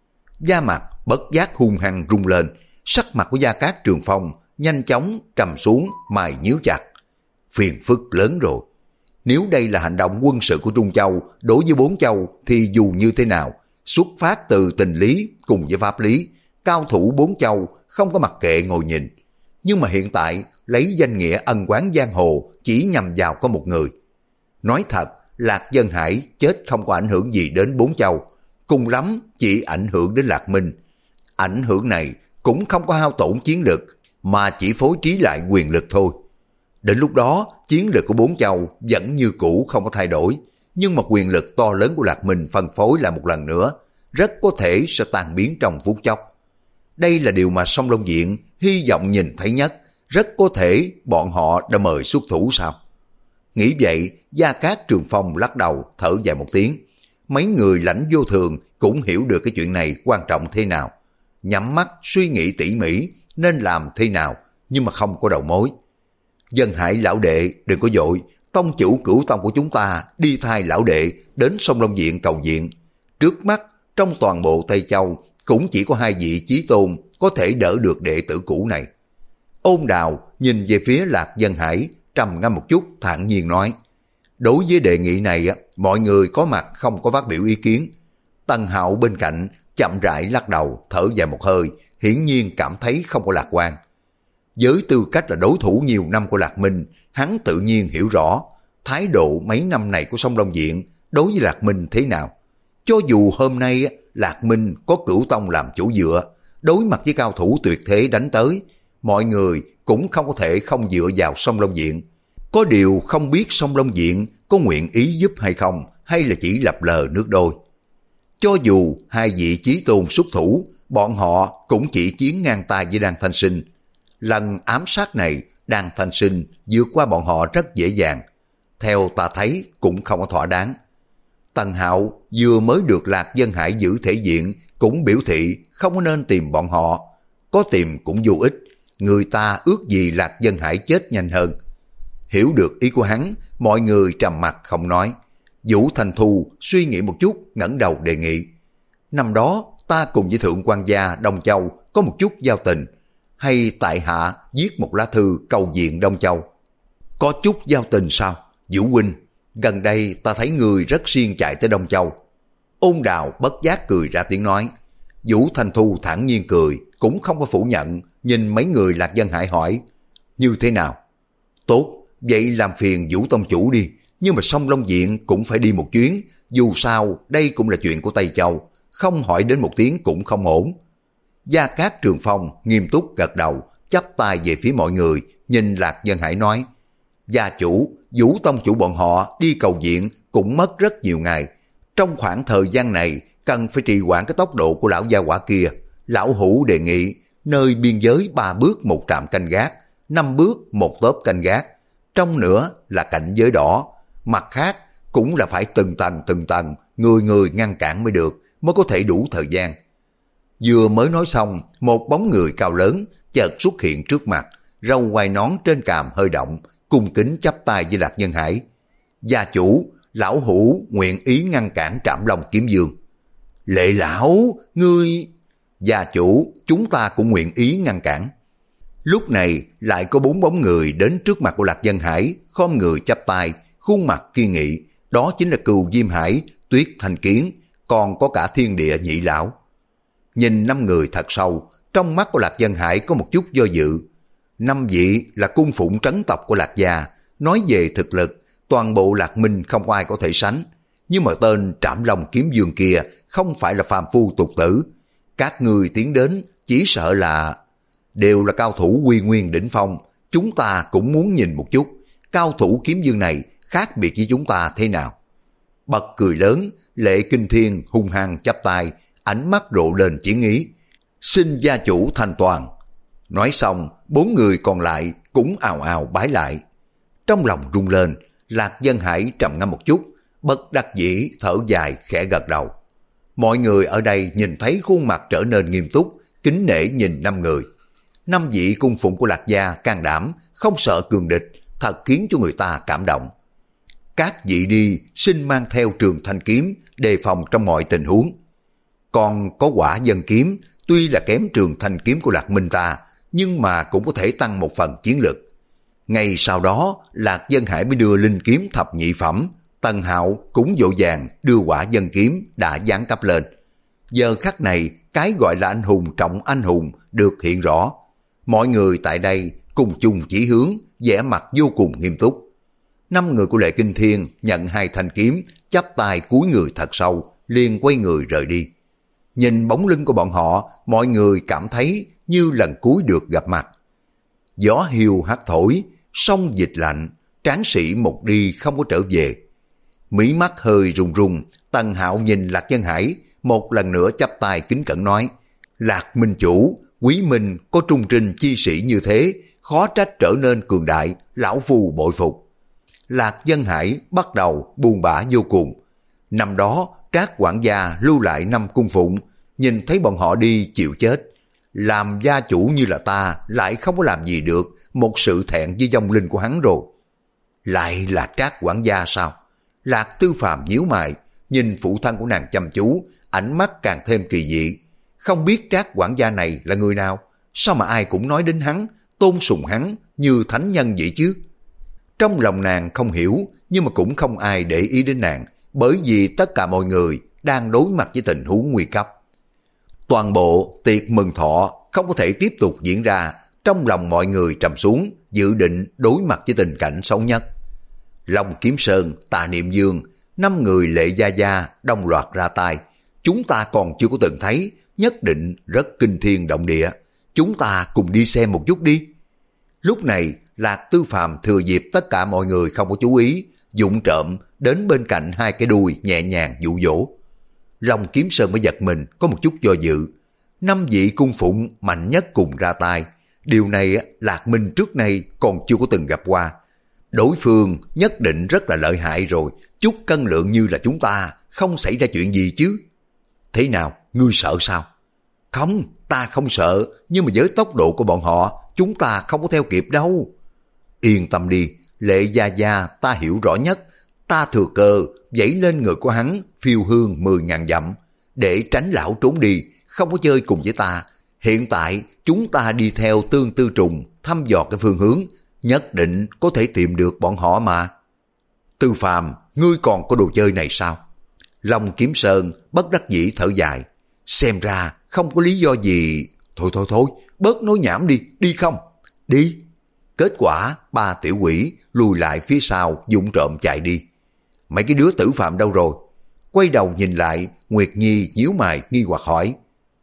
Da mặt bất giác hung hăng rung lên, sắc mặt của Gia Cát Trường Phong nhanh chóng trầm xuống, mày nhíu chặt. Phiền phức lớn rồi. Nếu đây là hành động quân sự của Trung Châu đối với bốn châu thì dù như thế nào, xuất phát từ tình lý cùng với pháp lý, cao thủ bốn châu không có mặc kệ ngồi nhìn. Nhưng mà hiện tại lấy danh nghĩa ân oán giang hồ chỉ nhằm vào có một người. Nói thật, Lạc Dân Hải chết không có ảnh hưởng gì đến bốn châu, cùng lắm chỉ ảnh hưởng đến Lạc Minh. Ảnh hưởng này cũng không có hao tổn chiến lực, mà chỉ phối trí lại quyền lực thôi. Đến lúc đó, chiến lực của bốn châu vẫn như cũ không có thay đổi, nhưng mà quyền lực to lớn của Lạc Minh phân phối lại một lần nữa, rất có thể sẽ tan biến trong phút chốc. Đây là điều mà Song Long Diện hy vọng nhìn thấy nhất, rất có thể bọn họ đã mời xuất thủ sao? Nghĩ vậy, Gia Cát Trường Phong lắc đầu thở dài một tiếng. Mấy người lãnh vô thường cũng hiểu được cái chuyện này quan trọng thế nào. Nhắm mắt suy nghĩ tỉ mỉ nên làm thế nào, nhưng mà không có đầu mối. Dân Hải lão đệ đừng có vội, tông chủ cửu tông của chúng ta đi thay lão đệ đến Song Long Viện cầu viện. Trước mắt trong toàn bộ Tây Châu cũng chỉ có hai vị chí tôn có thể đỡ được đệ tử cũ này. Ôn Đào nhìn về phía Lạc Dân Hải, trầm ngâm một chút thản nhiên nói. Đối với đề nghị này, mọi người có mặt không có phát biểu ý kiến. Tần Hạo bên cạnh chậm rãi lắc đầu, thở dài một hơi, hiển nhiên cảm thấy không có lạc quan. Với tư cách là đối thủ nhiều năm của Lạc Minh, hắn tự nhiên hiểu rõ thái độ mấy năm này của Song Long Viện đối với Lạc Minh thế nào. Cho dù hôm nay Lạc Minh có Cửu Tông làm chủ dựa, đối mặt với cao thủ tuyệt thế đánh tới, mọi người cũng không có thể không dựa vào Song Long Viện. Có điều không biết Song Long Viện có nguyện ý giúp hay không, hay là chỉ lập lờ nước đôi. Cho dù hai vị chí tôn xuất thủ, bọn họ cũng chỉ chiến ngang tay với Đan Thanh Sinh. Lần ám sát này, Đan Thanh Sinh vượt qua bọn họ rất dễ dàng. Theo ta thấy cũng không có thỏa đáng. Tần Hạo vừa mới được Lạc Dân Hải giữ thể diện, cũng biểu thị không có nên tìm bọn họ. Có tìm cũng vô ích, người ta ước gì Lạc Dân Hải chết nhanh hơn. Hiểu được ý của hắn, mọi người trầm mặc không nói. Vũ Thanh Thu suy nghĩ một chút, ngẩng đầu đề nghị. Năm đó ta cùng với Thượng quan gia Đông Châu có một chút giao tình, hay tại hạ viết một lá thư cầu viện Đông Châu. Có chút giao tình sao? Vũ huynh, gần đây ta thấy người rất siêng chạy tới Đông Châu. Ôn Đào bất giác cười ra tiếng nói. Vũ Thanh Thu thản nhiên cười, cũng không có phủ nhận, nhìn mấy người Lạc Dân Hải hỏi. Như thế nào? Tốt, vậy làm phiền Vũ tông chủ đi, nhưng mà Song Long Viện cũng phải đi một chuyến, dù sao đây cũng là chuyện của Tây Châu, không hỏi đến một tiếng cũng không ổn. Gia Cát Trường Phong nghiêm túc gật đầu, chắp tay về phía mọi người, nhìn Lạc Dân Hải nói. Gia chủ, Vũ tông chủ bọn họ đi cầu viện cũng mất rất nhiều ngày. Trong khoảng thời gian này, cần phải trì hoãn cái tốc độ của lão gia hỏa kia. Lão hủ đề nghị, nơi biên giới ba bước một trạm canh gác, năm bước một tốp canh gác. Trong nữa là cảnh giới đỏ, mặt khác cũng là phải từng tầng từng tầng, người người ngăn cản mới được, mới có thể đủ thời gian. Vừa mới nói xong, một bóng người cao lớn chợt xuất hiện trước mặt, râu quai nón trên cằm hơi động, cung kính chắp tay với Lạc Nhân Hải. Gia chủ, lão hủ nguyện ý ngăn cản Trảm Long Kiếm Dương. Lệ lão, ngươi... Gia chủ, chúng ta cũng nguyện ý ngăn cản. Lúc này lại có bốn bóng người đến trước mặt của Lạc Dân Hải, khom người chắp tay, khuôn mặt kiên nghị. Đó chính là Cừu Diêm Hải, Tuyết Thanh Kiến, còn có cả Thiên Địa Nhị Lão. Nhìn năm người thật sâu, trong mắt của Lạc Dân Hải có một chút do dự. Năm vị là cung phụng trấn tộc của Lạc gia, nói về thực lực, toàn bộ Lạc Minh không có ai có thể sánh. Nhưng mà tên Trảm Long Kiếm Dương kia không phải là phàm phu tục tử. Các người tiến đến chỉ sợ là... Đều là cao thủ quy nguyên đỉnh phong, chúng ta cũng muốn nhìn một chút, cao thủ kiếm dương này khác biệt với chúng ta thế nào. Bật cười lớn, Lệ Kinh Thiên hung hăng chắp tay, ánh mắt rộ lên chiến ý. Xin gia chủ thành toàn. Nói xong, bốn người còn lại cũng ào ào bái lại. Trong lòng rung lên, Lạc Dân Hải trầm ngâm một chút, bất đắc dĩ thở dài khẽ gật đầu. Mọi người ở đây nhìn thấy khuôn mặt trở nên nghiêm túc, kính nể nhìn năm người. Năm vị cung phụng của Lạc gia can đảm, không sợ cường địch, thật khiến cho người ta cảm động. Các vị đi xin mang theo Trường Thanh kiếm, đề phòng trong mọi tình huống. Còn có Quả Dân kiếm, tuy là kém Trường Thanh kiếm của Lạc Minh ta, nhưng mà cũng có thể tăng một phần chiến lực. Ngay sau đó, Lạc Dân Hải mới đưa linh kiếm thập nhị phẩm, Tần Hạo cũng vội vàng đưa Quả Dân kiếm đã giáng cấp lên. Giờ khắc này, cái gọi là anh hùng trọng anh hùng được hiện rõ. Mọi người tại đây cùng chung chỉ hướng, vẻ mặt vô cùng nghiêm túc. Năm người của Lệ Kinh Thiên nhận hai thanh kiếm, chắp tay cúi người thật sâu, liền quay người rời đi. Nhìn bóng lưng của bọn họ, mọi người cảm thấy như lần cuối được gặp mặt. Gió hiu hắt thổi, sông dịch lạnh, tráng sĩ một đi không có trở về. Mí mắt hơi run run, Tần Hạo nhìn Lạc Dân Hải, một lần nữa chắp tay kính cẩn nói: Lạc Minh chủ, Quý Minh có trung trinh chi sĩ như thế, khó trách trở nên cường đại, lão phu bội phục. Lạc Dân Hải bắt đầu buồn bã vô cùng. Năm đó, Trác quản gia lưu lại năm cung phụng, nhìn thấy bọn họ đi chịu chết. Làm gia chủ như là ta lại không có làm gì được, một sự thẹn với vong linh của hắn rồi. Lại là Trác quản gia sao? Lạc Tư Phàm nhíu mày, nhìn phụ thân của nàng chăm chú, ánh mắt càng thêm kỳ dị. Không biết Trác quản gia này là người nào? Sao mà ai cũng nói đến hắn, tôn sùng hắn như thánh nhân vậy chứ? Trong lòng nàng không hiểu, nhưng mà cũng không ai để ý đến nàng, bởi vì tất cả mọi người đang đối mặt với tình huống nguy cấp. Toàn bộ tiệc mừng thọ không có thể tiếp tục diễn ra, trong lòng mọi người trầm xuống, dự định đối mặt với tình cảnh xấu nhất. Long Kiếm Sơn, Tà Niệm Dương, năm người Lệ Gia Gia đồng loạt ra tay. Chúng ta còn chưa có từng thấy, nhất định rất kinh thiên động địa. Chúng ta cùng đi xem một chút đi. Lúc này, Lạc Tư Phàm thừa dịp tất cả mọi người không có chú ý, vụng trộm đến bên cạnh hai cái đuôi nhẹ nhàng dụ dỗ. Long Kiếm Sơn mới giật mình, có một chút do dự. Năm vị cung phụng mạnh nhất cùng ra tay. Điều này Lạc Minh trước nay còn chưa có từng gặp qua. Đối phương nhất định rất là lợi hại rồi, chút cân lượng như là chúng ta, không xảy ra chuyện gì chứ. Thế nào, ngươi sợ sao? Không, ta không sợ, nhưng mà với tốc độ của bọn họ, chúng ta không có theo kịp đâu. Yên tâm đi, Lệ Gia Gia ta hiểu rõ nhất, ta thừa cơ dãy lên người của hắn phiêu hương mười ngàn dặm, để tránh lão trốn đi, không có chơi cùng với ta. Hiện tại chúng ta đi theo Tương Tư Trùng thăm dò cái phương hướng, nhất định có thể tìm được bọn họ mà. Tư Phàm, ngươi còn có đồ chơi này sao? Long Kiếm Sơn bất đắc dĩ thở dài, xem ra không có lý do gì. Thôi thôi thôi, bớt nói nhảm đi, đi không? Đi. Kết quả ba tiểu quỷ lùi lại phía sau, vụng trộm chạy đi. Mấy cái đứa tử phạm đâu rồi? Quay đầu nhìn lại, Nguyệt Nhi nhíu mày nghi hoặc hỏi.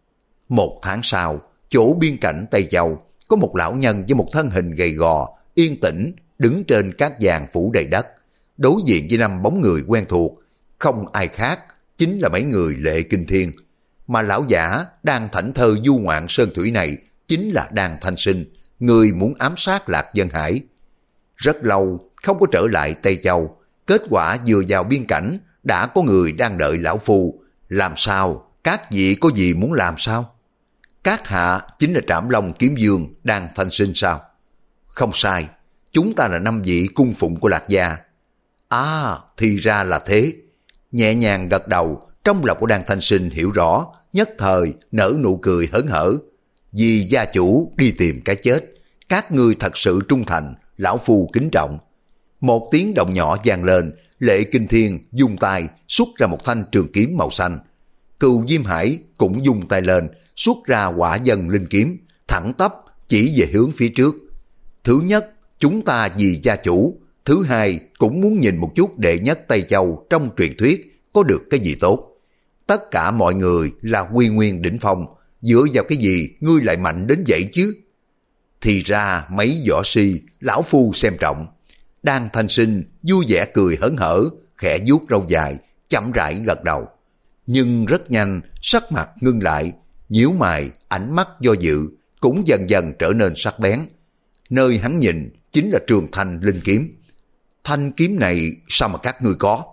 Một tháng sau, chỗ biên cảnh Tây Châu, có một lão nhân với một thân hình gầy gò, yên tĩnh, đứng trên cát vàng phủ đầy đất, đối diện với năm bóng người quen thuộc, không ai khác, chính là mấy người Lệ Kinh Thiên. Mà lão giả đang thảnh thơ du ngoạn sơn thủy này, chính là Đan Thanh Sinh, người muốn ám sát Lạc Dân Hải. Rất lâu không có trở lại Tây Châu, kết quả vừa vào biên cảnh, đã có người đang đợi lão phu. Làm sao? Các vị có gì muốn làm sao? Các hạ chính là Trảm Long Kiếm Dương Đan Thanh Sinh sao? Không sai, chúng ta là năm vị cung phụng của Lạc gia. À, thì ra là thế. Nhẹ nhàng gật đầu, trong lòng của Đan Thanh Sinh hiểu rõ, nhất thời nở nụ cười hớn hở. Vì gia chủ đi tìm cái chết, các ngươi thật sự trung thành, lão phu kính trọng. Một tiếng động nhỏ vang lên, Lệ Kinh Thiên dung tay xuất ra một thanh trường kiếm màu xanh. Cừu Diêm Hải cũng dung tay lên, xuất ra Quả Dân linh kiếm, thẳng tắp chỉ về hướng phía trước. Thứ nhất, chúng ta vì gia chủ. Thứ hai, cũng muốn nhìn một chút đệ nhất Tây Châu trong truyền thuyết có được cái gì tốt. Tất cả mọi người là quy nguyên đỉnh phong, dựa vào cái gì ngươi lại mạnh đến vậy chứ? Thì ra mấy võ si, lão phu xem trọng. Đan Thanh Sinh vui vẻ cười hớn hở, khẽ vuốt râu dài, chậm rãi gật đầu. Nhưng rất nhanh, sắc mặt ngưng lại, nhíu mày, ánh mắt do dự, cũng dần dần trở nên sắc bén. Nơi hắn nhìn chính là trường thanh linh kiếm. Thanh kiếm này sao mà các ngươi có?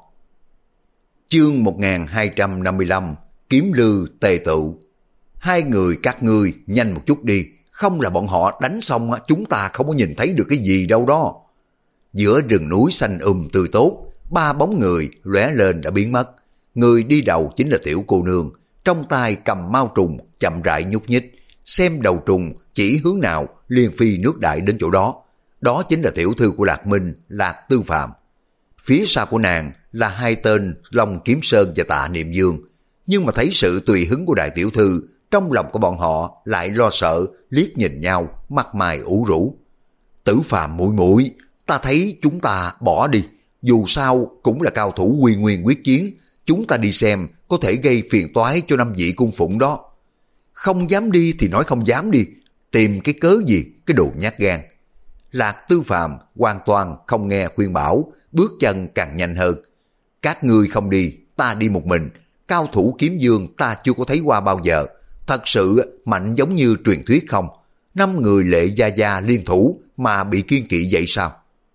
Chương một nghìn hai trăm năm mươi lăm, Kiếm Lư Tề Tựu. Hai người các ngươi nhanh một chút đi, không là bọn họ đánh xong chúng ta không có nhìn thấy được cái gì đâu đó. Giữa rừng núi xanh um tươi tốt, ba bóng người lóe lên đã biến mất. Người đi đầu chính là tiểu cô nương, trong tay cầm mao trùng chậm rãi nhúc nhích, xem đầu trùng chỉ hướng nào liền phi nước đại đến chỗ đó. Đó chính là tiểu thư của Lạc Minh, Lạc Tư Phạm. Phía sau của nàng là hai tên Long Kiếm Sơn và Tạ Niệm Dương. Nhưng mà thấy sự tùy hứng của đại tiểu thư, trong lòng của bọn họ lại lo sợ, liếc nhìn nhau, mặt mày ủ rũ. Tử Phạm muội muội, ta thấy chúng ta bỏ đi, dù sao cũng là cao thủ quy nguyên quyết chiến, chúng ta đi xem có thể gây phiền toái cho năm vị cung phụng đó. Không dám đi thì nói không dám đi, tìm cái cớ gì, cái đồ nhát gan. Lạc Tư Phạm hoàn toàn không nghe khuyên bảo, bước chân càng nhanh hơn. Các ngươi không đi, ta đi một mình, cao thủ kiếm dương ta chưa có thấy qua bao giờ, thật sự mạnh giống như truyền thuyết không? Năm người lệ gia gia liên thủ mà bị kiên kỵ vậy sao?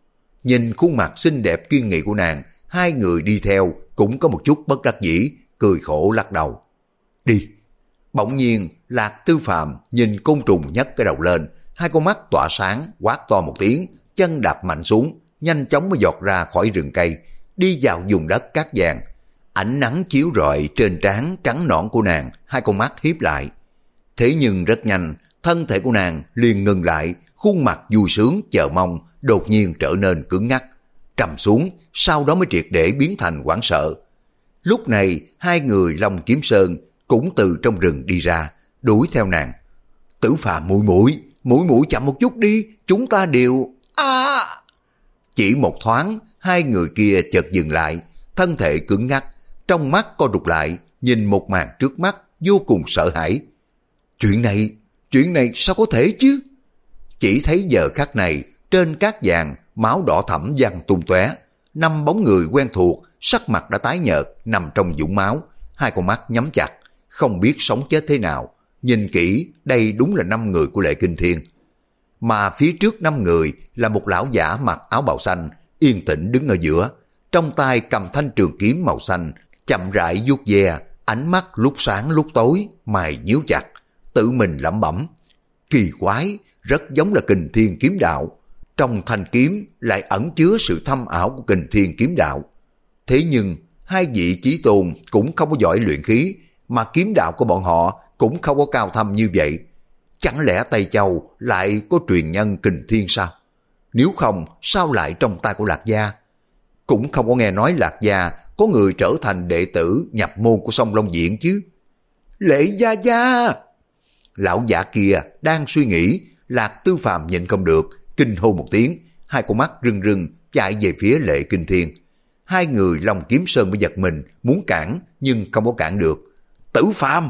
Nhìn khuôn mặt xinh đẹp kiên nghị của nàng, hai người đi theo cũng có một chút bất đắc dĩ, cười khổ lắc đầu. Đi. Bỗng nhiên Lạc Tư Phạm nhìn côn trùng nhấc cái đầu lên, hai con mắt tỏa sáng, quát to một tiếng, chân đạp mạnh xuống, nhanh chóng mới giọt ra khỏi rừng cây, đi vào vùng đất cát vàng. Ánh nắng chiếu rọi trên trán trắng nõn của nàng, hai con mắt hiếp lại. Thế nhưng rất nhanh, thân thể của nàng liền ngừng lại, khuôn mặt vui sướng chờ mong đột nhiên trở nên cứng ngắc, trầm xuống, sau đó mới triệt để biến thành hoảng sợ. Lúc này hai người Long Kiếm Sơn cũng từ trong rừng đi ra, đuổi theo nàng. Tử Phạm muội muội, muội muội chậm một chút đi, chúng ta đều... À! Chỉ một thoáng, hai người kia chợt dừng lại, thân thể cứng ngắc, trong mắt co rụt lại, nhìn một màn trước mắt vô cùng sợ hãi. Chuyện này, chuyện này sao có thể chứ? Chỉ thấy giờ khắc này, trên cát vàng, máu đỏ thẫm văng tung tóe, năm bóng người quen thuộc, sắc mặt đã tái nhợt, nằm trong vũng máu, hai con mắt nhắm chặt, không biết sống chết thế nào. Nhìn kỹ, đây đúng là năm người của Lệ Kinh Thiên. Mà phía trước năm người là một lão giả mặc áo bào xanh, yên tĩnh đứng ở giữa, trong tay cầm thanh trường kiếm màu xanh, chậm rãi vuốt ve, ánh mắt lúc sáng lúc tối, mày nhíu chặt, tự mình lẩm bẩm. Kỳ quái, rất giống là Kình Thiên kiếm đạo. Trong thanh kiếm lại ẩn chứa sự thâm ảo của Kình Thiên kiếm đạo. Thế nhưng, hai vị chí tôn cũng không có giỏi luyện khí, mà kiếm đạo của bọn họ cũng không có cao thâm như vậy. Chẳng lẽ Tây Châu lại có truyền nhân Kình Thiên sao? Nếu không, sao lại trong tay của Lạc Gia? Cũng không có nghe nói Lạc Gia có người trở thành đệ tử nhập môn của Song Long Viện chứ. Lệ Gia Gia! Lão giả kia đang suy nghĩ, Lạc Tư Phạm nhịn không được, kinh hô một tiếng, hai con mắt rưng rưng chạy về phía Lệ Kinh Thiên. Hai người Long Kiếm Sơn mới giật mình, muốn cản nhưng không có cản được. Tử Phạm!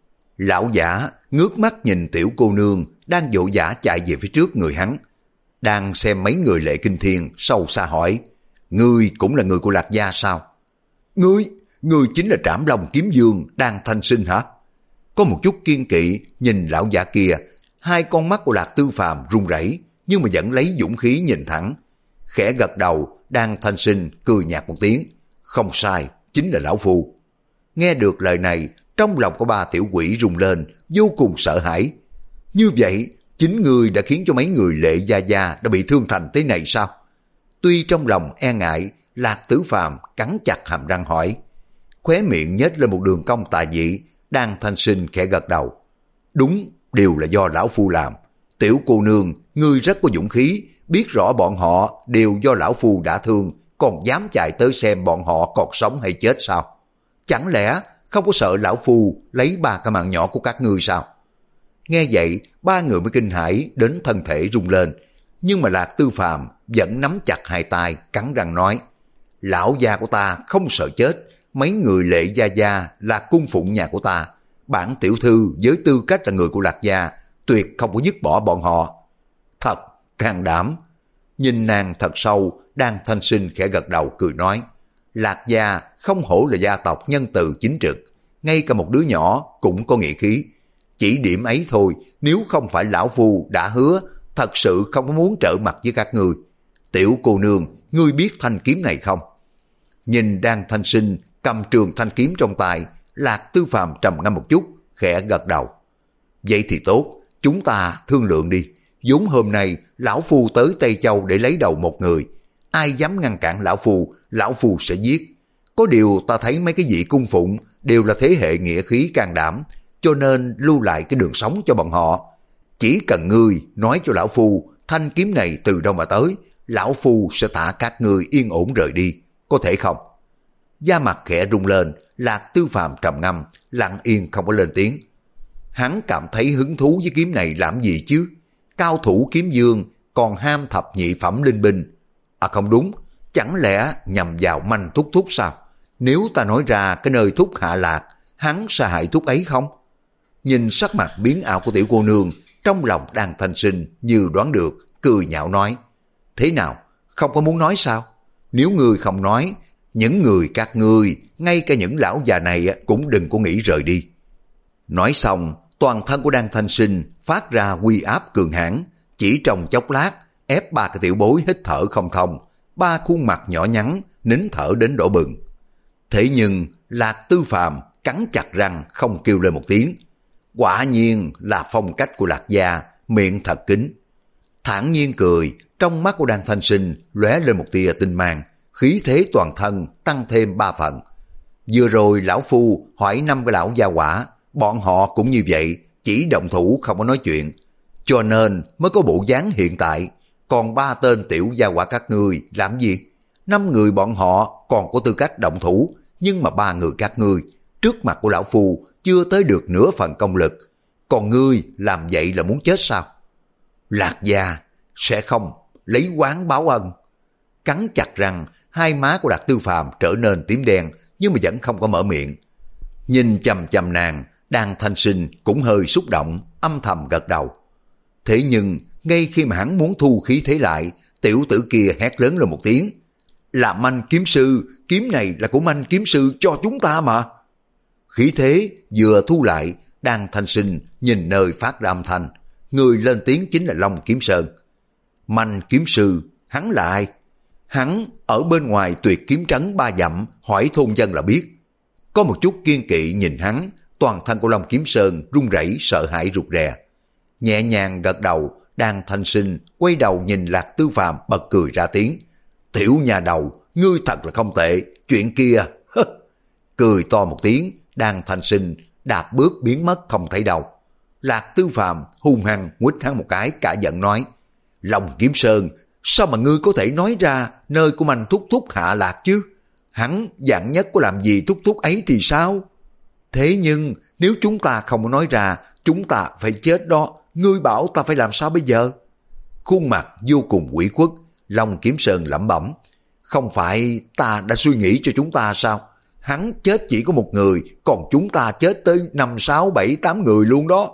Lão giả ngước mắt nhìn tiểu cô nương đang vội vã chạy về phía trước người hắn. Đang xem mấy người Lệ Kinh Thiên sâu xa hỏi, ngươi cũng là người của Lạc Gia sao? Ngươi, ngươi chính là Trảm Long Kiếm Dương Đan Thanh Sinh hả? Có một chút kiên kỵ nhìn lão giả kia, hai con mắt của Lạc Tư Phạm run rẩy nhưng mà vẫn lấy dũng khí nhìn thẳng. Khẽ gật đầu, Đan Thanh Sinh cười nhạt một tiếng, không sai, chính là lão phu. Nghe được lời này, trong lòng của ba tiểu quỷ rung lên, vô cùng sợ hãi. Như vậy, chính ngươi đã khiến cho mấy người Lệ Gia Gia đã bị thương thành thế này sao? Tuy trong lòng e ngại, Lạc Tử Phàm cắn chặt hàm răng hỏi. Khóe miệng nhếch lên một đường cong tà dị, Đan Thanh Sinh khẽ gật đầu. Đúng, đều là do lão phu làm. Tiểu cô nương, ngươi rất có dũng khí, biết rõ bọn họ đều do lão phu đã thương, còn dám chạy tới xem bọn họ còn sống hay chết sao? Chẳng lẽ không có sợ lão phu lấy ba cái mạng nhỏ của các ngươi sao? Nghe vậy, ba người mới kinh hãi đến thân thể rung lên. Nhưng mà Lạc Tư Phàm vẫn nắm chặt hai tay, cắn răng nói, lão gia của ta không sợ chết, mấy người Lệ gia gia là cung phụng nhà của ta, bản tiểu thư với tư cách là người của Lạc gia tuyệt không có dứt bỏ bọn họ. Thật can đảm. Nhìn nàng thật sâu, Đan Thanh Sinh khẽ gật đầu cười nói, Lạc gia không hổ là gia tộc nhân từ chính trực, ngay cả một đứa nhỏ cũng có nghĩa khí. Chỉ điểm ấy thôi, nếu không phải lão phu đã hứa, thật sự không có muốn trở mặt với các ngươi. Tiểu cô nương, ngươi biết thanh kiếm này không? Nhìn Đan Thanh Sinh cầm trường thanh kiếm trong tay, Lạc Tư Phàm trầm ngâm một chút, khẽ gật đầu. Vậy thì tốt, chúng ta thương lượng đi. Vốn hôm nay lão phu tới Tây Châu để lấy đầu một người, ai dám ngăn cản lão phu, lão phu sẽ giết. Có điều ta thấy mấy cái vị cung phụng đều là thế hệ nghĩa khí can đảm, cho nên lưu lại cái đường sống cho bọn họ. Chỉ cần ngươi nói cho lão phu thanh kiếm này từ đâu mà tới, lão phu sẽ thả các ngươi yên ổn rời đi, có thể không? Da mặt khẽ rung lên, Lạc Tư Phàm trầm ngâm, lặng yên không có lên tiếng. Hắn cảm thấy hứng thú với kiếm này làm gì chứ? Cao thủ kiếm dương còn ham thập nhị phẩm linh binh. À không đúng, chẳng lẽ nhằm vào manh thúc thúc sao? Nếu ta nói ra cái nơi thúc hạ lạc, hắn sẽ hại thúc ấy không? Nhìn sắc mặt biến ảo của tiểu cô nương, trong lòng Đan Thanh Sinh như đoán được, cười nhạo nói, thế nào, không có muốn nói sao? Nếu ngươi không nói, những người các ngươi, ngay cả những lão già này cũng đừng có nghĩ rời đi. Nói xong, toàn thân của Đan Thanh Sinh phát ra uy áp cường hãn, chỉ trong chốc lát ép ba cái tiểu bối hít thở không thông, ba khuôn mặt nhỏ nhắn nín thở đến đỏ bừng. Thế nhưng Lạc Tư Phàm cắn chặt răng không kêu lên một tiếng. Quả nhiên là phong cách của Lạc gia, miệng thật kín. Thản nhiên cười, trong mắt của Đan Thanh Sinh lóe lên một tia tinh mang, khí thế toàn thân tăng thêm ba phần. Vừa rồi lão phu hỏi năm cái lão gia quả, bọn họ cũng như vậy, chỉ động thủ không có nói chuyện, cho nên mới có bộ dáng hiện tại. Còn ba tên tiểu gia quả các ngươi làm gì? Năm người bọn họ còn có tư cách động thủ, nhưng mà ba người các ngươi trước mặt của lão phu chưa tới được nửa phần công lực. Còn ngươi làm vậy là muốn chết sao? Lạc gia sẽ không lấy oán báo ân. Cắn chặt răng, hai má của Lạc Tư Phàm trở nên tím đen, nhưng mà vẫn không có mở miệng. Nhìn chằm chằm nàng, Đan Thanh Sinh cũng hơi xúc động, âm thầm gật đầu. Thế nhưng ngay khi mà hắn muốn thu khí thế lại, tiểu tử kia hét lớn lên một tiếng, là Manh kiếm sư, kiếm này là của Manh kiếm sư cho chúng ta mà. Khí thế vừa thu lại, Đan Thanh Sinh nhìn nơi phát ra âm thanh, người lên tiếng chính là Long Kiếm Sơn. Manh kiếm sư, hắn là ai? Hắn ở bên ngoài Tuyệt Kiếm Trấn ba dặm, hỏi thôn dân là biết. Có một chút kiên kỵ nhìn hắn, toàn thân của Long Kiếm Sơn run rẩy sợ hãi rụt rè. Nhẹ nhàng gật đầu, Đan Thanh Sinh quay đầu nhìn Lạc Tư Phàm bật cười ra tiếng. Tiểu nhà đầu, ngươi thật là không tệ, chuyện kia. Cười to một tiếng, Đan Thanh Sinh đạp bước biến mất không thấy đâu. Lạc Tư Phàm hung hăng nguýt hắn một cái, cả giận nói, Long Kiếm Sơn, sao mà ngươi có thể nói ra nơi của Manh thúc thúc hạ lạc chứ? Hắn dạng nhất có làm gì thúc thúc ấy thì sao? Thế nhưng nếu chúng ta không nói ra, chúng ta phải chết đó, ngươi bảo ta phải làm sao bây giờ? Khuôn mặt vô cùng ủy khuất, Long Kiếm Sơn lẩm bẩm, không phải ta đã suy nghĩ cho chúng ta sao? Hắn chết chỉ có một người, còn chúng ta chết tới năm, sáu, bảy, tám người luôn đó.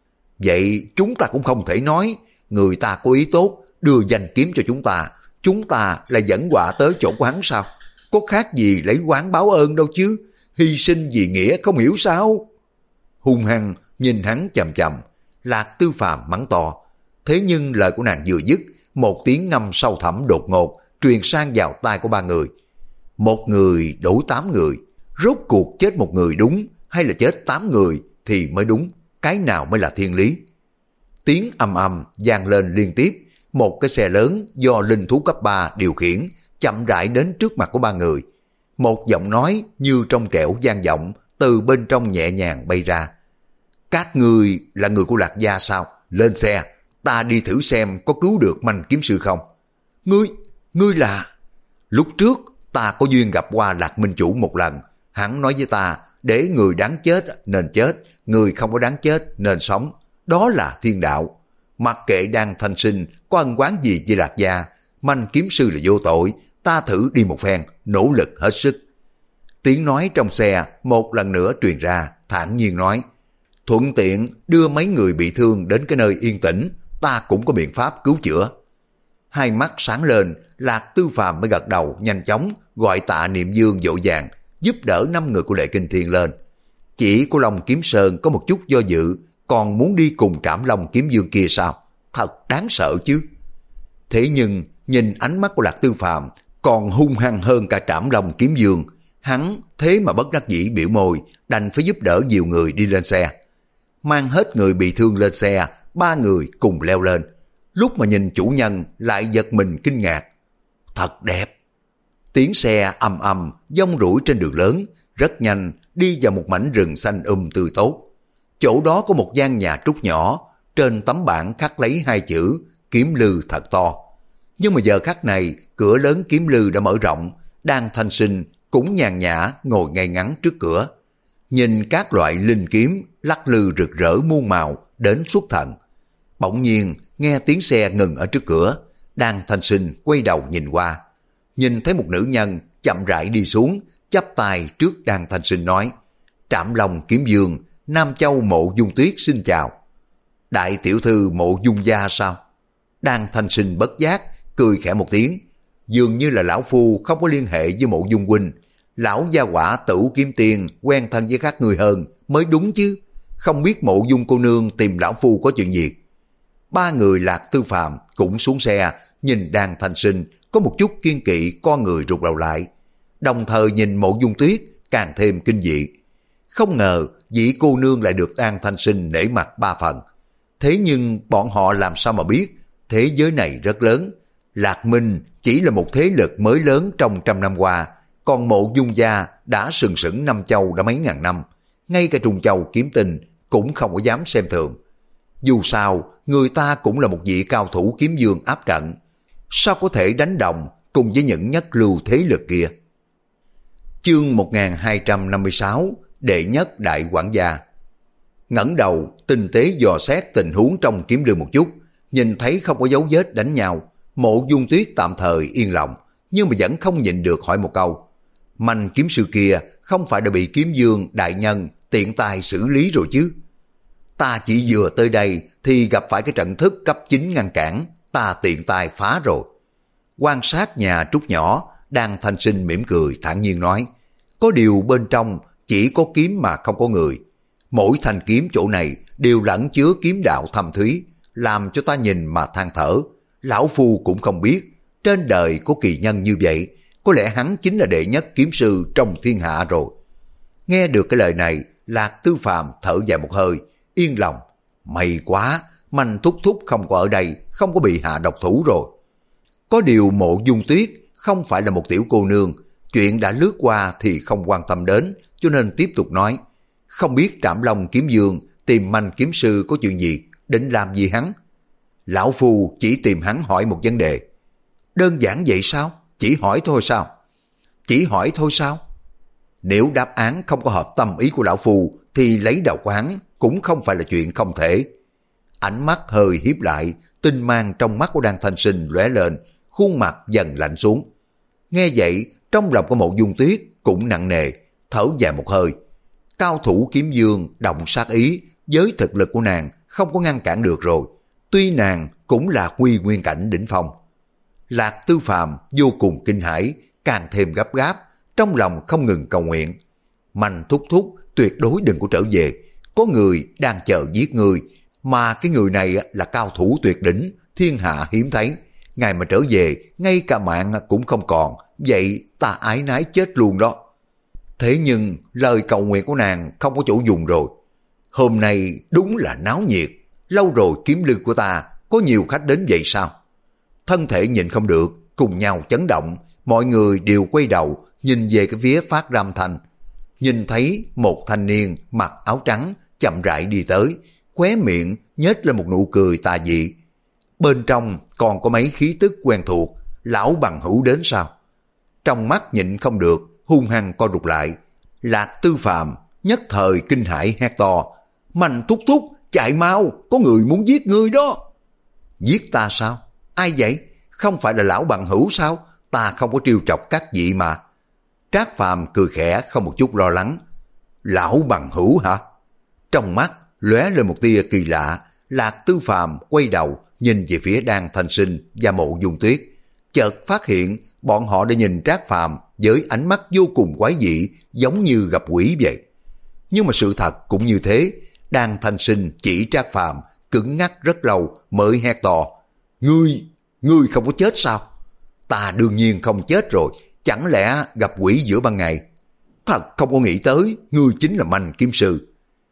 Vậy chúng ta cũng không thể nói, người ta có ý tốt, đưa danh kiếm cho chúng ta, chúng ta lại dẫn họa tới chỗ của hắn sao? Có khác gì lấy oán báo ơn đâu chứ, hy sinh vì nghĩa không hiểu sao? Hung hăng nhìn hắn chằm chằm, Lạc Tư Phàm mắng to. Thế nhưng lời của nàng vừa dứt, một tiếng ngâm sâu thẳm đột ngột truyền sang vào tai của ba người. Một người đổi tám người, rốt cuộc chết một người đúng hay là chết tám người thì mới đúng, cái nào mới là thiên lý? Tiếng ầm ầm vang lên liên tiếp, một cái xe lớn do linh thú cấp ba điều khiển chậm rãi đến trước mặt của ba người. Một giọng nói như trong trẻo vang vọng từ bên trong nhẹ nhàng bay ra. Các ngươi là người của Lạc gia sao? Lên xe, ta đi thử xem có cứu được Manh kiếm sư không. Ngươi, ngươi là... Lúc trước ta có duyên gặp qua Lạc Minh Chủ một lần, hắn nói với ta để người đáng chết nên chết, người không có đáng chết nên sống, đó là thiên đạo. mặc kệ Đan Thanh Sinh có ân oán gì với Lạc gia, Manh kiếm sư là vô tội, ta thử đi một phen, nỗ lực hết sức. Tiếng nói trong xe một lần nữa truyền ra, thản nhiên nói, thuận tiện đưa mấy người bị thương đến cái nơi yên tĩnh, ta cũng có biện pháp cứu chữa. Hai mắt sáng lên, Lạc Tư Phàm mới gật đầu nhanh chóng gọi Tạ Niệm Dương vội vàng giúp đỡ năm người của Lệ Kinh Thiên lên. Chỉ của Long Kiếm Sơn có một chút do dự, còn muốn đi cùng Trảm Long Kiếm Dương kia sao? Thật đáng sợ chứ. Thế nhưng nhìn ánh mắt của Lạc Tư Phàm còn hung hăng hơn cả Trảm Long Kiếm Dương, hắn thế mà bất đắc dĩ biểu môi, đành phải giúp đỡ nhiều người đi lên xe. Mang hết người bị thương lên xe, ba người cùng leo lên. Lúc mà nhìn chủ nhân lại giật mình kinh ngạc. Thật đẹp. Tiếng xe ầm ầm dông rủi trên đường lớn, rất nhanh đi vào một mảnh rừng xanh um tươi tốt. Chỗ đó có một gian nhà trúc nhỏ, trên tấm bảng khắc lấy hai chữ Kiếm Lư thật to. Nhưng mà giờ khắc này, cửa lớn Kiếm Lư đã mở rộng, Đan Thanh Sinh cũng nhàn nhã ngồi ngay ngắn trước cửa. Nhìn các loại linh kiếm lắc lư rực rỡ muôn màu đến xuất thần. Bỗng nhiên nghe tiếng xe ngừng ở trước cửa, Đan Thanh Sinh quay đầu nhìn qua. Nhìn thấy một nữ nhân chậm rãi đi xuống, chắp tay trước Đan Thanh Sinh nói, Trảm Long Kiếm Dương, Nam Châu Mộ Dung Tuyết xin chào. Đại tiểu thư Mộ Dung gia sao? Đan Thanh Sinh bất giác, cười khẽ một tiếng. Dường như là lão phu không có liên hệ với Mộ Dung huynh. Lão gia quả Tửu Kiếm Tiên quen thân với các người hơn mới đúng chứ. Không biết Mộ Dung cô nương tìm lão phu có chuyện gì? Ba người Lạc Tư Phàm cũng xuống xe, nhìn Đan Thanh Sinh có một chút kiên kỵ, con người rụt đầu lại. Đồng thời nhìn Mộ Dung Tuyết càng thêm kinh dị. Không ngờ vị cô nương lại được Đan Thanh Sinh nể mặt ba phần. Thế nhưng bọn họ làm sao mà biết thế giới này rất lớn. Lạc Minh chỉ là một thế lực mới lớn trong trăm năm qua, còn Mộ Dung gia đã sừng sững Nam Châu đã mấy ngàn năm. Ngay cả Trung Châu Kiếm Tinh cũng không có dám xem thường. Dù sao, người ta cũng là một vị cao thủ kiếm dương áp trận. Sao có thể đánh đồng cùng với những nhất lưu thế lực kia? Chương một nghìn hai trăm năm mươi sáu, Đệ nhất Đại Quản gia. Ngẩng đầu, tinh tế dò xét tình huống trong kiếm lư một chút, nhìn thấy không có dấu vết đánh nhau, Mộ Dung Tuyết tạm thời yên lòng, nhưng mà vẫn không nhịn được hỏi một câu. Manh kiếm sư kia không phải đã bị kiếm dương đại nhân tiện tay xử lý rồi chứ? Ta chỉ vừa tới đây thì gặp phải cái trận thức cấp chín ngăn cản, ta tiện tay phá rồi. Quan sát nhà trúc nhỏ, Đan Thanh Sinh mỉm cười thản nhiên nói, có điều bên trong chỉ có kiếm mà không có người. Mỗi thanh kiếm chỗ này đều lẫn chứa kiếm đạo thâm thúy, làm cho ta nhìn mà than thở. Lão phu cũng không biết, trên đời có kỳ nhân như vậy, có lẽ hắn chính là đệ nhất kiếm sư trong thiên hạ rồi. Nghe được cái lời này, Lạc Tư Phàm thở dài một hơi, yên lòng. May quá, Manh thúc thúc không có ở đây, không có bị hạ độc thủ rồi. Có điều Mộ Dung Tuyết không phải là một tiểu cô nương, chuyện đã lướt qua thì không quan tâm đến, cho nên tiếp tục nói, không biết Trảm Long Kiếm Dương tìm Manh kiếm sư có chuyện gì, định làm gì hắn? Lão phu chỉ tìm hắn hỏi một vấn đề. Đơn giản vậy sao? Chỉ hỏi thôi sao? Chỉ hỏi thôi sao? Nếu đáp án không có hợp tâm ý của lão phu thì lấy đầu của hắn cũng không phải là chuyện không thể. Ánh mắt hơi hiếp lại, tinh mang trong mắt của Đan Thanh Sinh lóe lên, khuôn mặt dần lạnh xuống. Nghe vậy, trong lòng của Mộ Dung Tuyết cũng nặng nề, thở dài một hơi. Cao thủ kiếm dương động sát ý, với thực lực của nàng không có ngăn cản được rồi. Tuy nàng cũng là quy nguyên cảnh đỉnh phong. Lạc Tư Phàm vô cùng kinh hãi, càng thêm gấp gáp, trong lòng không ngừng cầu nguyện. Manh thúc thúc tuyệt đối đừng có trở về, có người đang chờ giết người, mà cái người này là cao thủ tuyệt đỉnh, thiên hạ hiếm thấy. Ngài mà trở về, ngay cả mạng cũng không còn, vậy ta ái nái chết luôn đó. Thế nhưng lời cầu nguyện của nàng không có chỗ dùng rồi. Hôm nay đúng là náo nhiệt, lâu rồi kiếm lư của ta có nhiều khách đến vậy sao? Thân thể nhìn không được, cùng nhau chấn động, mọi người đều quay đầu nhìn về cái phía phát ra âm thanh. Nhìn thấy một thanh niên mặc áo trắng chậm rãi đi tới, khóe miệng nhếch lên một nụ cười tà dị. Bên trong còn có mấy khí tức quen thuộc, lão bằng hữu đến sao? Trong mắt nhịn không được, hung hăng co rụt lại. Lạc Tư Phàm nhất thời kinh hãi hét to, Mạnh thúc thúc, chạy mau, có người muốn giết ngươi đó. Giết ta sao? Ai vậy? Không phải là lão bằng hữu sao? Ta không có trêu chọc các vị mà. Trác Phàm cười khẽ không một chút lo lắng. Lão bằng hữu hả? Trong mắt lóe lên một tia kỳ lạ, Lạc Tư Phàm quay đầu nhìn về phía Đan Thanh Sinh và Mộ Dung Tuyết, chợt phát hiện bọn họ đã nhìn Trác Phàm với ánh mắt vô cùng quái dị, giống như gặp quỷ vậy. Nhưng mà sự thật cũng như thế, Đan Thanh Sinh chỉ Trác Phàm cứng ngắc rất lâu mới hét to. Ngươi, ngươi không có chết sao? Ta đương nhiên không chết rồi, chẳng lẽ gặp quỷ giữa ban ngày? Thật không có nghĩ tới, ngươi chính là Manh Kiếm Sư.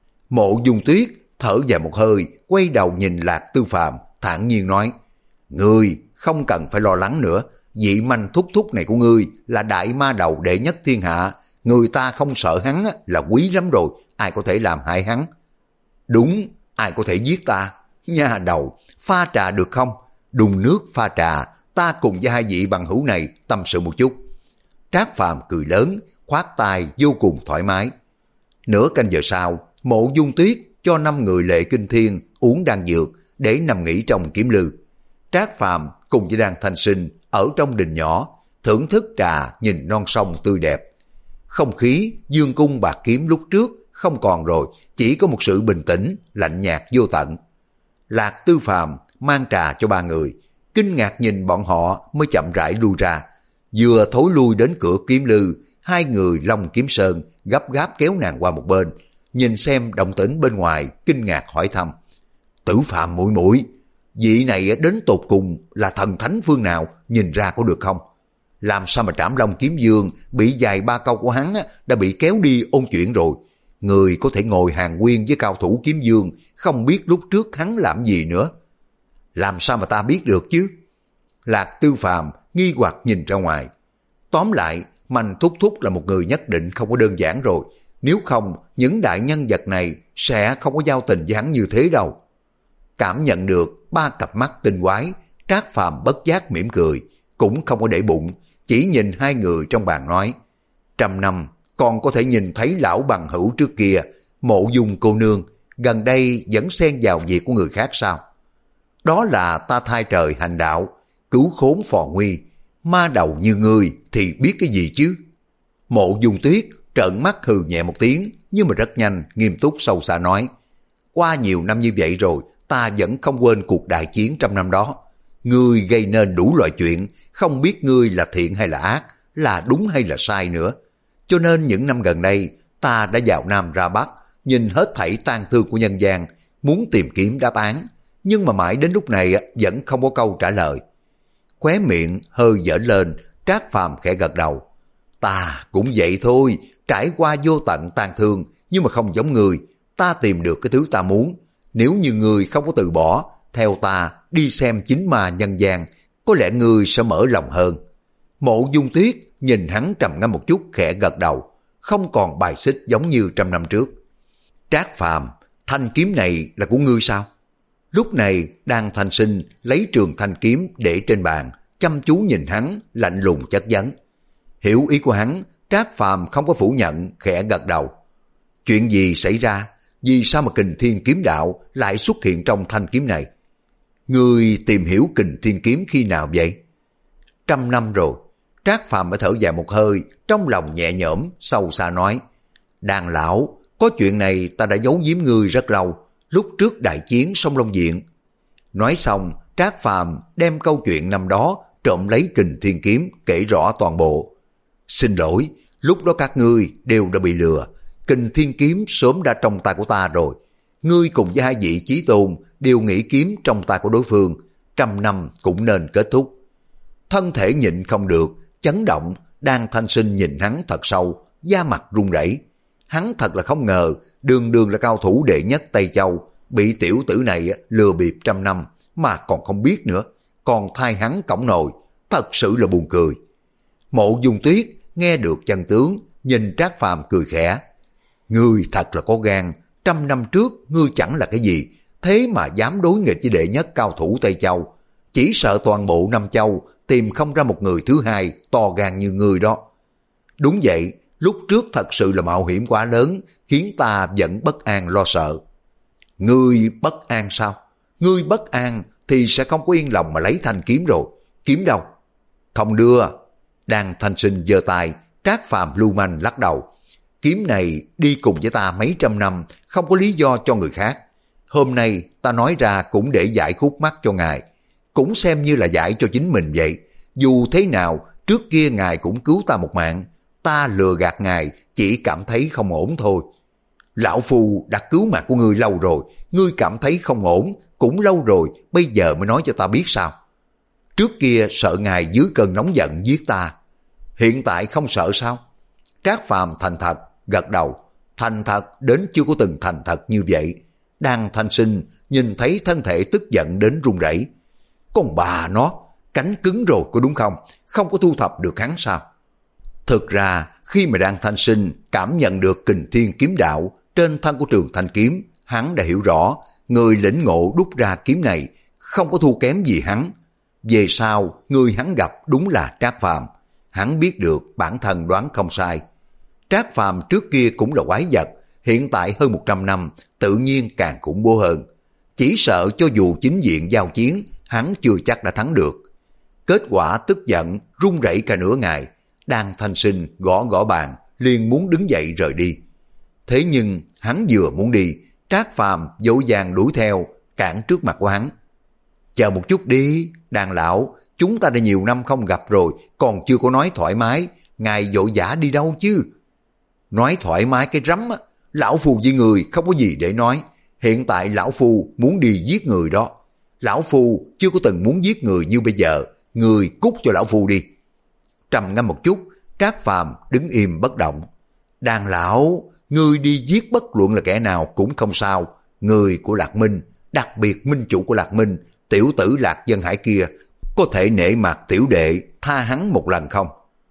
Mộ Dung Tuyết thở dài một hơi, quay đầu nhìn Lạc Tư Phàm, thản nhiên nói, ngươi không cần phải lo lắng nữa, vị Manh thúc thúc này của ngươi là đại ma đầu đệ nhất thiên hạ, người ta không sợ hắn là quý lắm rồi, ai có thể làm hại hắn? Đúng, ai có thể giết ta? Nha đầu, pha trà được không? Đun nước pha trà, ta cùng với hai vị bằng hữu này tâm sự một chút. Trác Phàm cười lớn, khoát tay vô cùng thoải mái. Nửa canh giờ sau, Mộ Dung Tuyết cho năm người Lệ Kinh Thiên uống đan dược để nằm nghỉ trong kiếm lư. Trác Phàm cùng với Đan Thanh Sinh ở trong đình nhỏ, thưởng thức trà nhìn non sông tươi đẹp. Không khí dương cung bạc kiếm lúc trước không còn rồi, chỉ có một sự bình tĩnh, lạnh nhạt vô tận. Lạc Tư Phàm mang trà cho ba người, kinh ngạc nhìn bọn họ mới chậm rãi lui ra. Vừa thối lui đến cửa kiếm lư, hai người Long Kiếm Sơn gấp gáp kéo nàng qua một bên, nhìn xem động tĩnh bên ngoài, kinh ngạc hỏi thăm. Tử Phàm muội muội, vị này đến tột cùng là thần thánh phương nào, nhìn ra có được không? Làm sao mà Trảm Long Kiếm Dương bị vài ba câu của hắn đã bị kéo đi ôn chuyện rồi? Người có thể ngồi hàng nguyên với cao thủ Kiếm Dương, không biết lúc trước hắn làm gì nữa. Làm sao mà ta biết được chứ? Lạc Tư Phàm nghi hoặc nhìn ra ngoài. Tóm lại, Manh thúc thúc là một người nhất định không có đơn giản rồi. Nếu không, những đại nhân vật này sẽ không có giao tình với hắn như thế đâu. Cảm nhận được ba cặp mắt tinh quái, Trác Phàm bất giác mỉm cười, cũng không có để bụng, chỉ nhìn hai người trong bàn nói. Trăm năm, còn có thể nhìn thấy lão bằng hữu trước kia, Mộ Dung cô nương, gần đây vẫn xen vào việc của người khác sao? Đó là ta thay trời hành đạo, cứu khốn phò nguy, ma đầu như ngươi thì biết cái gì chứ? Mộ Dung Tuyết trợn mắt hừ nhẹ một tiếng, nhưng mà rất nhanh, nghiêm túc sâu xa nói. Qua nhiều năm như vậy rồi, ta vẫn không quên cuộc đại chiến trăm năm đó. Ngươi gây nên đủ loại chuyện, không biết ngươi là thiện hay là ác, là đúng hay là sai nữa. Cho nên những năm gần đây, ta đã vào Nam ra Bắc, nhìn hết thảy tang thương của nhân gian, muốn tìm kiếm đáp án, nhưng mà mãi đến lúc này vẫn không có câu trả lời. Khóe miệng hơi dở lên, Trác Phàm khẽ gật đầu. Ta cũng vậy thôi, trải qua vô tận tang thương, nhưng mà không giống người, ta tìm được cái thứ ta muốn. Nếu như người không có từ bỏ, theo ta đi xem chính ma nhân gian, có lẽ người sẽ mở lòng hơn. Mộ Dung Tuyết nhìn hắn trầm ngâm một chút, khẽ gật đầu, không còn bài xích giống như trăm năm trước. Trác Phàm, thanh kiếm này là của ngươi sao? Lúc này Đan Thanh Sinh lấy trường thanh kiếm để trên bàn, chăm chú nhìn hắn, lạnh lùng chất vấn. Hiểu ý của hắn, Trác Phàm không có phủ nhận, khẽ gật đầu. Chuyện gì xảy ra? Vì sao mà Kình Thiên Kiếm Đạo lại xuất hiện trong thanh kiếm này? Ngươi tìm hiểu Kình Thiên Kiếm khi nào vậy? Trăm năm rồi. Trác Phàm mới thở dài một hơi, trong lòng nhẹ nhõm, sâu xa nói. Đàn lão, có chuyện này ta đã giấu giếm ngươi rất lâu, lúc trước đại chiến sông Long Diện. Nói xong, Trác Phàm đem câu chuyện năm đó trộm lấy Kình Thiên Kiếm kể rõ toàn bộ. Xin lỗi, lúc đó các ngươi đều đã bị lừa, Kình Thiên Kiếm sớm đã trong tay của ta rồi. Ngươi cùng với hai vị chí tôn đều nghĩ kiếm trong tay của đối phương, trăm năm cũng nên kết thúc. Thân thể nhịn không được, chấn động, Đan Thanh Sinh nhìn hắn thật sâu, da mặt run rẩy. Hắn thật là không ngờ, đường đường là cao thủ đệ nhất Tây Châu, bị tiểu tử này lừa bịp trăm năm, mà còn không biết nữa, còn thay hắn cõng nồi, thật sự là buồn cười. Mộ Dung Tuyết nghe được chân tướng, nhìn Trác Phàm cười khẽ. Ngươi thật là có gan, trăm năm trước ngươi chẳng là cái gì, thế mà dám đối nghịch với đệ nhất cao thủ Tây Châu. Chỉ sợ toàn bộ Nam Châu tìm không ra một người thứ hai to gan như ngươi đó. Đúng vậy, lúc trước thật sự là mạo hiểm quá lớn, khiến ta vẫn bất an lo sợ. Ngươi bất an sao? Ngươi bất an thì sẽ không có yên lòng mà lấy thanh kiếm rồi. Kiếm đâu? Không đưa. Đan Thanh Sinh giơ tay, Trác Phàm lưu manh lắc đầu. Kiếm này đi cùng với ta mấy trăm năm, không có lý do cho người khác. Hôm nay ta nói ra cũng để giải khúc mắc cho ngài, cũng xem như là giải cho chính mình vậy. Dù thế nào, trước kia ngài cũng cứu ta một mạng, ta lừa gạt ngài chỉ cảm thấy không ổn thôi. Lão Phu đã cứu mạng của ngươi lâu rồi, ngươi cảm thấy không ổn cũng lâu rồi, bây giờ mới nói cho ta biết sao? Trước kia sợ ngài dưới cơn nóng giận giết ta, hiện tại không sợ sao? Trác Phàm thành thật gật đầu, thành thật đến chưa có từng thành thật như vậy. Đan Thanh Sinh nhìn thấy thân thể tức giận đến run rẩy. Con bà nó, cánh cứng rồi có đúng không? Không có thu thập được hắn sao? Thực ra khi mà Đan Thanh Sinh cảm nhận được kình thiên kiếm đạo trên thân của Trường Thanh kiếm, hắn đã hiểu rõ người lĩnh ngộ đúc ra kiếm này không có thua kém gì hắn. Về sau người hắn gặp đúng là Trác Phàm, hắn biết được bản thân đoán không sai. Trác Phàm trước kia cũng là quái vật, hiện tại hơn một trăm năm tự nhiên càng khủng bố hơn. Chỉ sợ cho dù chính diện giao chiến hắn chưa chắc đã thắng được. Kết quả tức giận run rẩy cả nửa ngày, Đan Thanh Sinh gõ gõ bàn liền muốn đứng dậy rời đi. Thế nhưng hắn vừa muốn đi, Trác Phàm dỗ dàng đuổi theo cản trước mặt của hắn. Chờ một chút đi, Đan lão, chúng ta đã nhiều năm không gặp rồi, còn chưa có nói thoải mái, ngài vội vã đi đâu chứ? Nói thoải mái cái rắm á, lão Phu với người không có gì để nói, hiện tại lão Phu muốn đi giết người đó. Lão Phu chưa có từng muốn giết người như bây giờ, người cút cho lão Phu đi. Trầm ngâm một chút, Trác Phàm đứng im bất động. Đan lão, người đi giết bất luận là kẻ nào cũng không sao, người của Lạc Minh, đặc biệt minh chủ của Lạc Minh, tiểu tử Lạc Dân Hải kia, có thể nể mặt tiểu đệ tha hắn một lần không?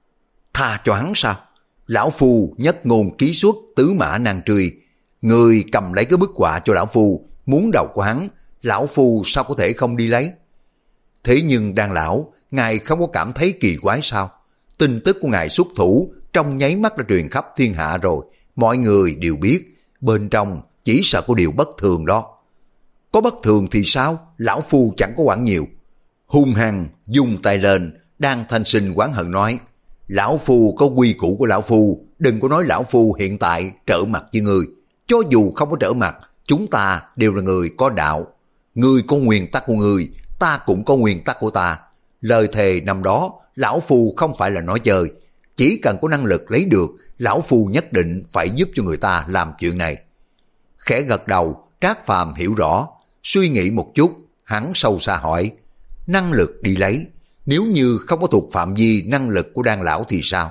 Tha cho hắn sao? Lão Phu nhất ngôn ký xuất tứ mã nan truy, người cầm lấy cái bức họa cho lão Phu, muốn đầu của hắn, lão Phu sao có thể không đi lấy? Thế nhưng Đan lão, ngài không có cảm thấy kỳ quái sao? Tin tức của ngài xuất thủ trong nháy mắt đã truyền khắp thiên hạ rồi, mọi người đều biết, bên trong chỉ sợ có điều bất thường đó. Có bất thường thì sao? Lão Phu chẳng có quản nhiều. Hung hăng dung tay lên, Đan Thanh Sinh oán hận nói, lão Phu có quy củ của lão Phu, đừng có nói lão Phu hiện tại trở mặt với người. Cho dù không có trở mặt, chúng ta đều là người có đạo. Người có nguyên tắc của người, ta cũng có nguyên tắc của ta. Lời thề năm đó, lão Phu không phải là nói chơi. Chỉ cần có năng lực lấy được, lão Phu nhất định phải giúp cho người ta làm chuyện này. Khẽ gật đầu, Trác Phàm hiểu rõ, suy nghĩ một chút, hắn sâu xa hỏi, năng lực đi lấy, nếu như không có thuộc phạm vi năng lực của Đan lão thì sao?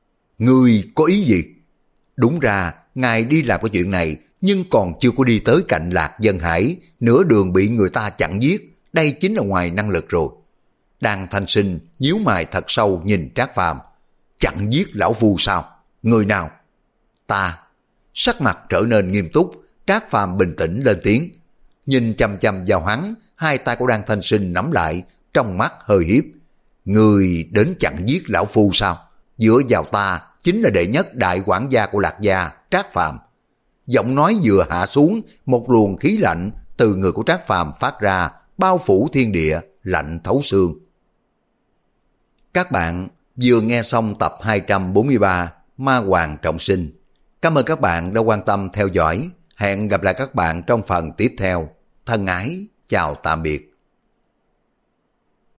Ngươi có ý gì? Đúng ra, ngài đi làm cái chuyện này, nhưng còn chưa có đi tới cạnh Lạc Dân Hải, nửa đường bị người ta chặn giết, đây chính là ngoài năng lực rồi. Đan Thanh Sinh nhíu mày thật sâu nhìn Trác Phàm, chặn giết lão Phu sao? Người nào? Ta. Sắc mặt trở nên nghiêm túc, Trác Phàm bình tĩnh lên tiếng, nhìn chăm chăm vào hắn, hai tay của Đan Thanh Sinh nắm lại, trong mắt hơi hiếp. Người đến chặn giết lão Phu sao? Dựa vào ta chính là đệ nhất đại quản gia của Lạc gia, Trác Phàm. Giọng nói vừa hạ xuống, một luồng khí lạnh từ người của Trác Phàm phát ra, bao phủ thiên địa, lạnh thấu xương. Các bạn vừa nghe xong tập hai trăm bốn mươi ba Ma Hoàng Trọng Sinh. Cảm ơn các bạn đã quan tâm theo dõi. Hẹn gặp lại các bạn trong phần tiếp theo. Thân ái, chào tạm biệt.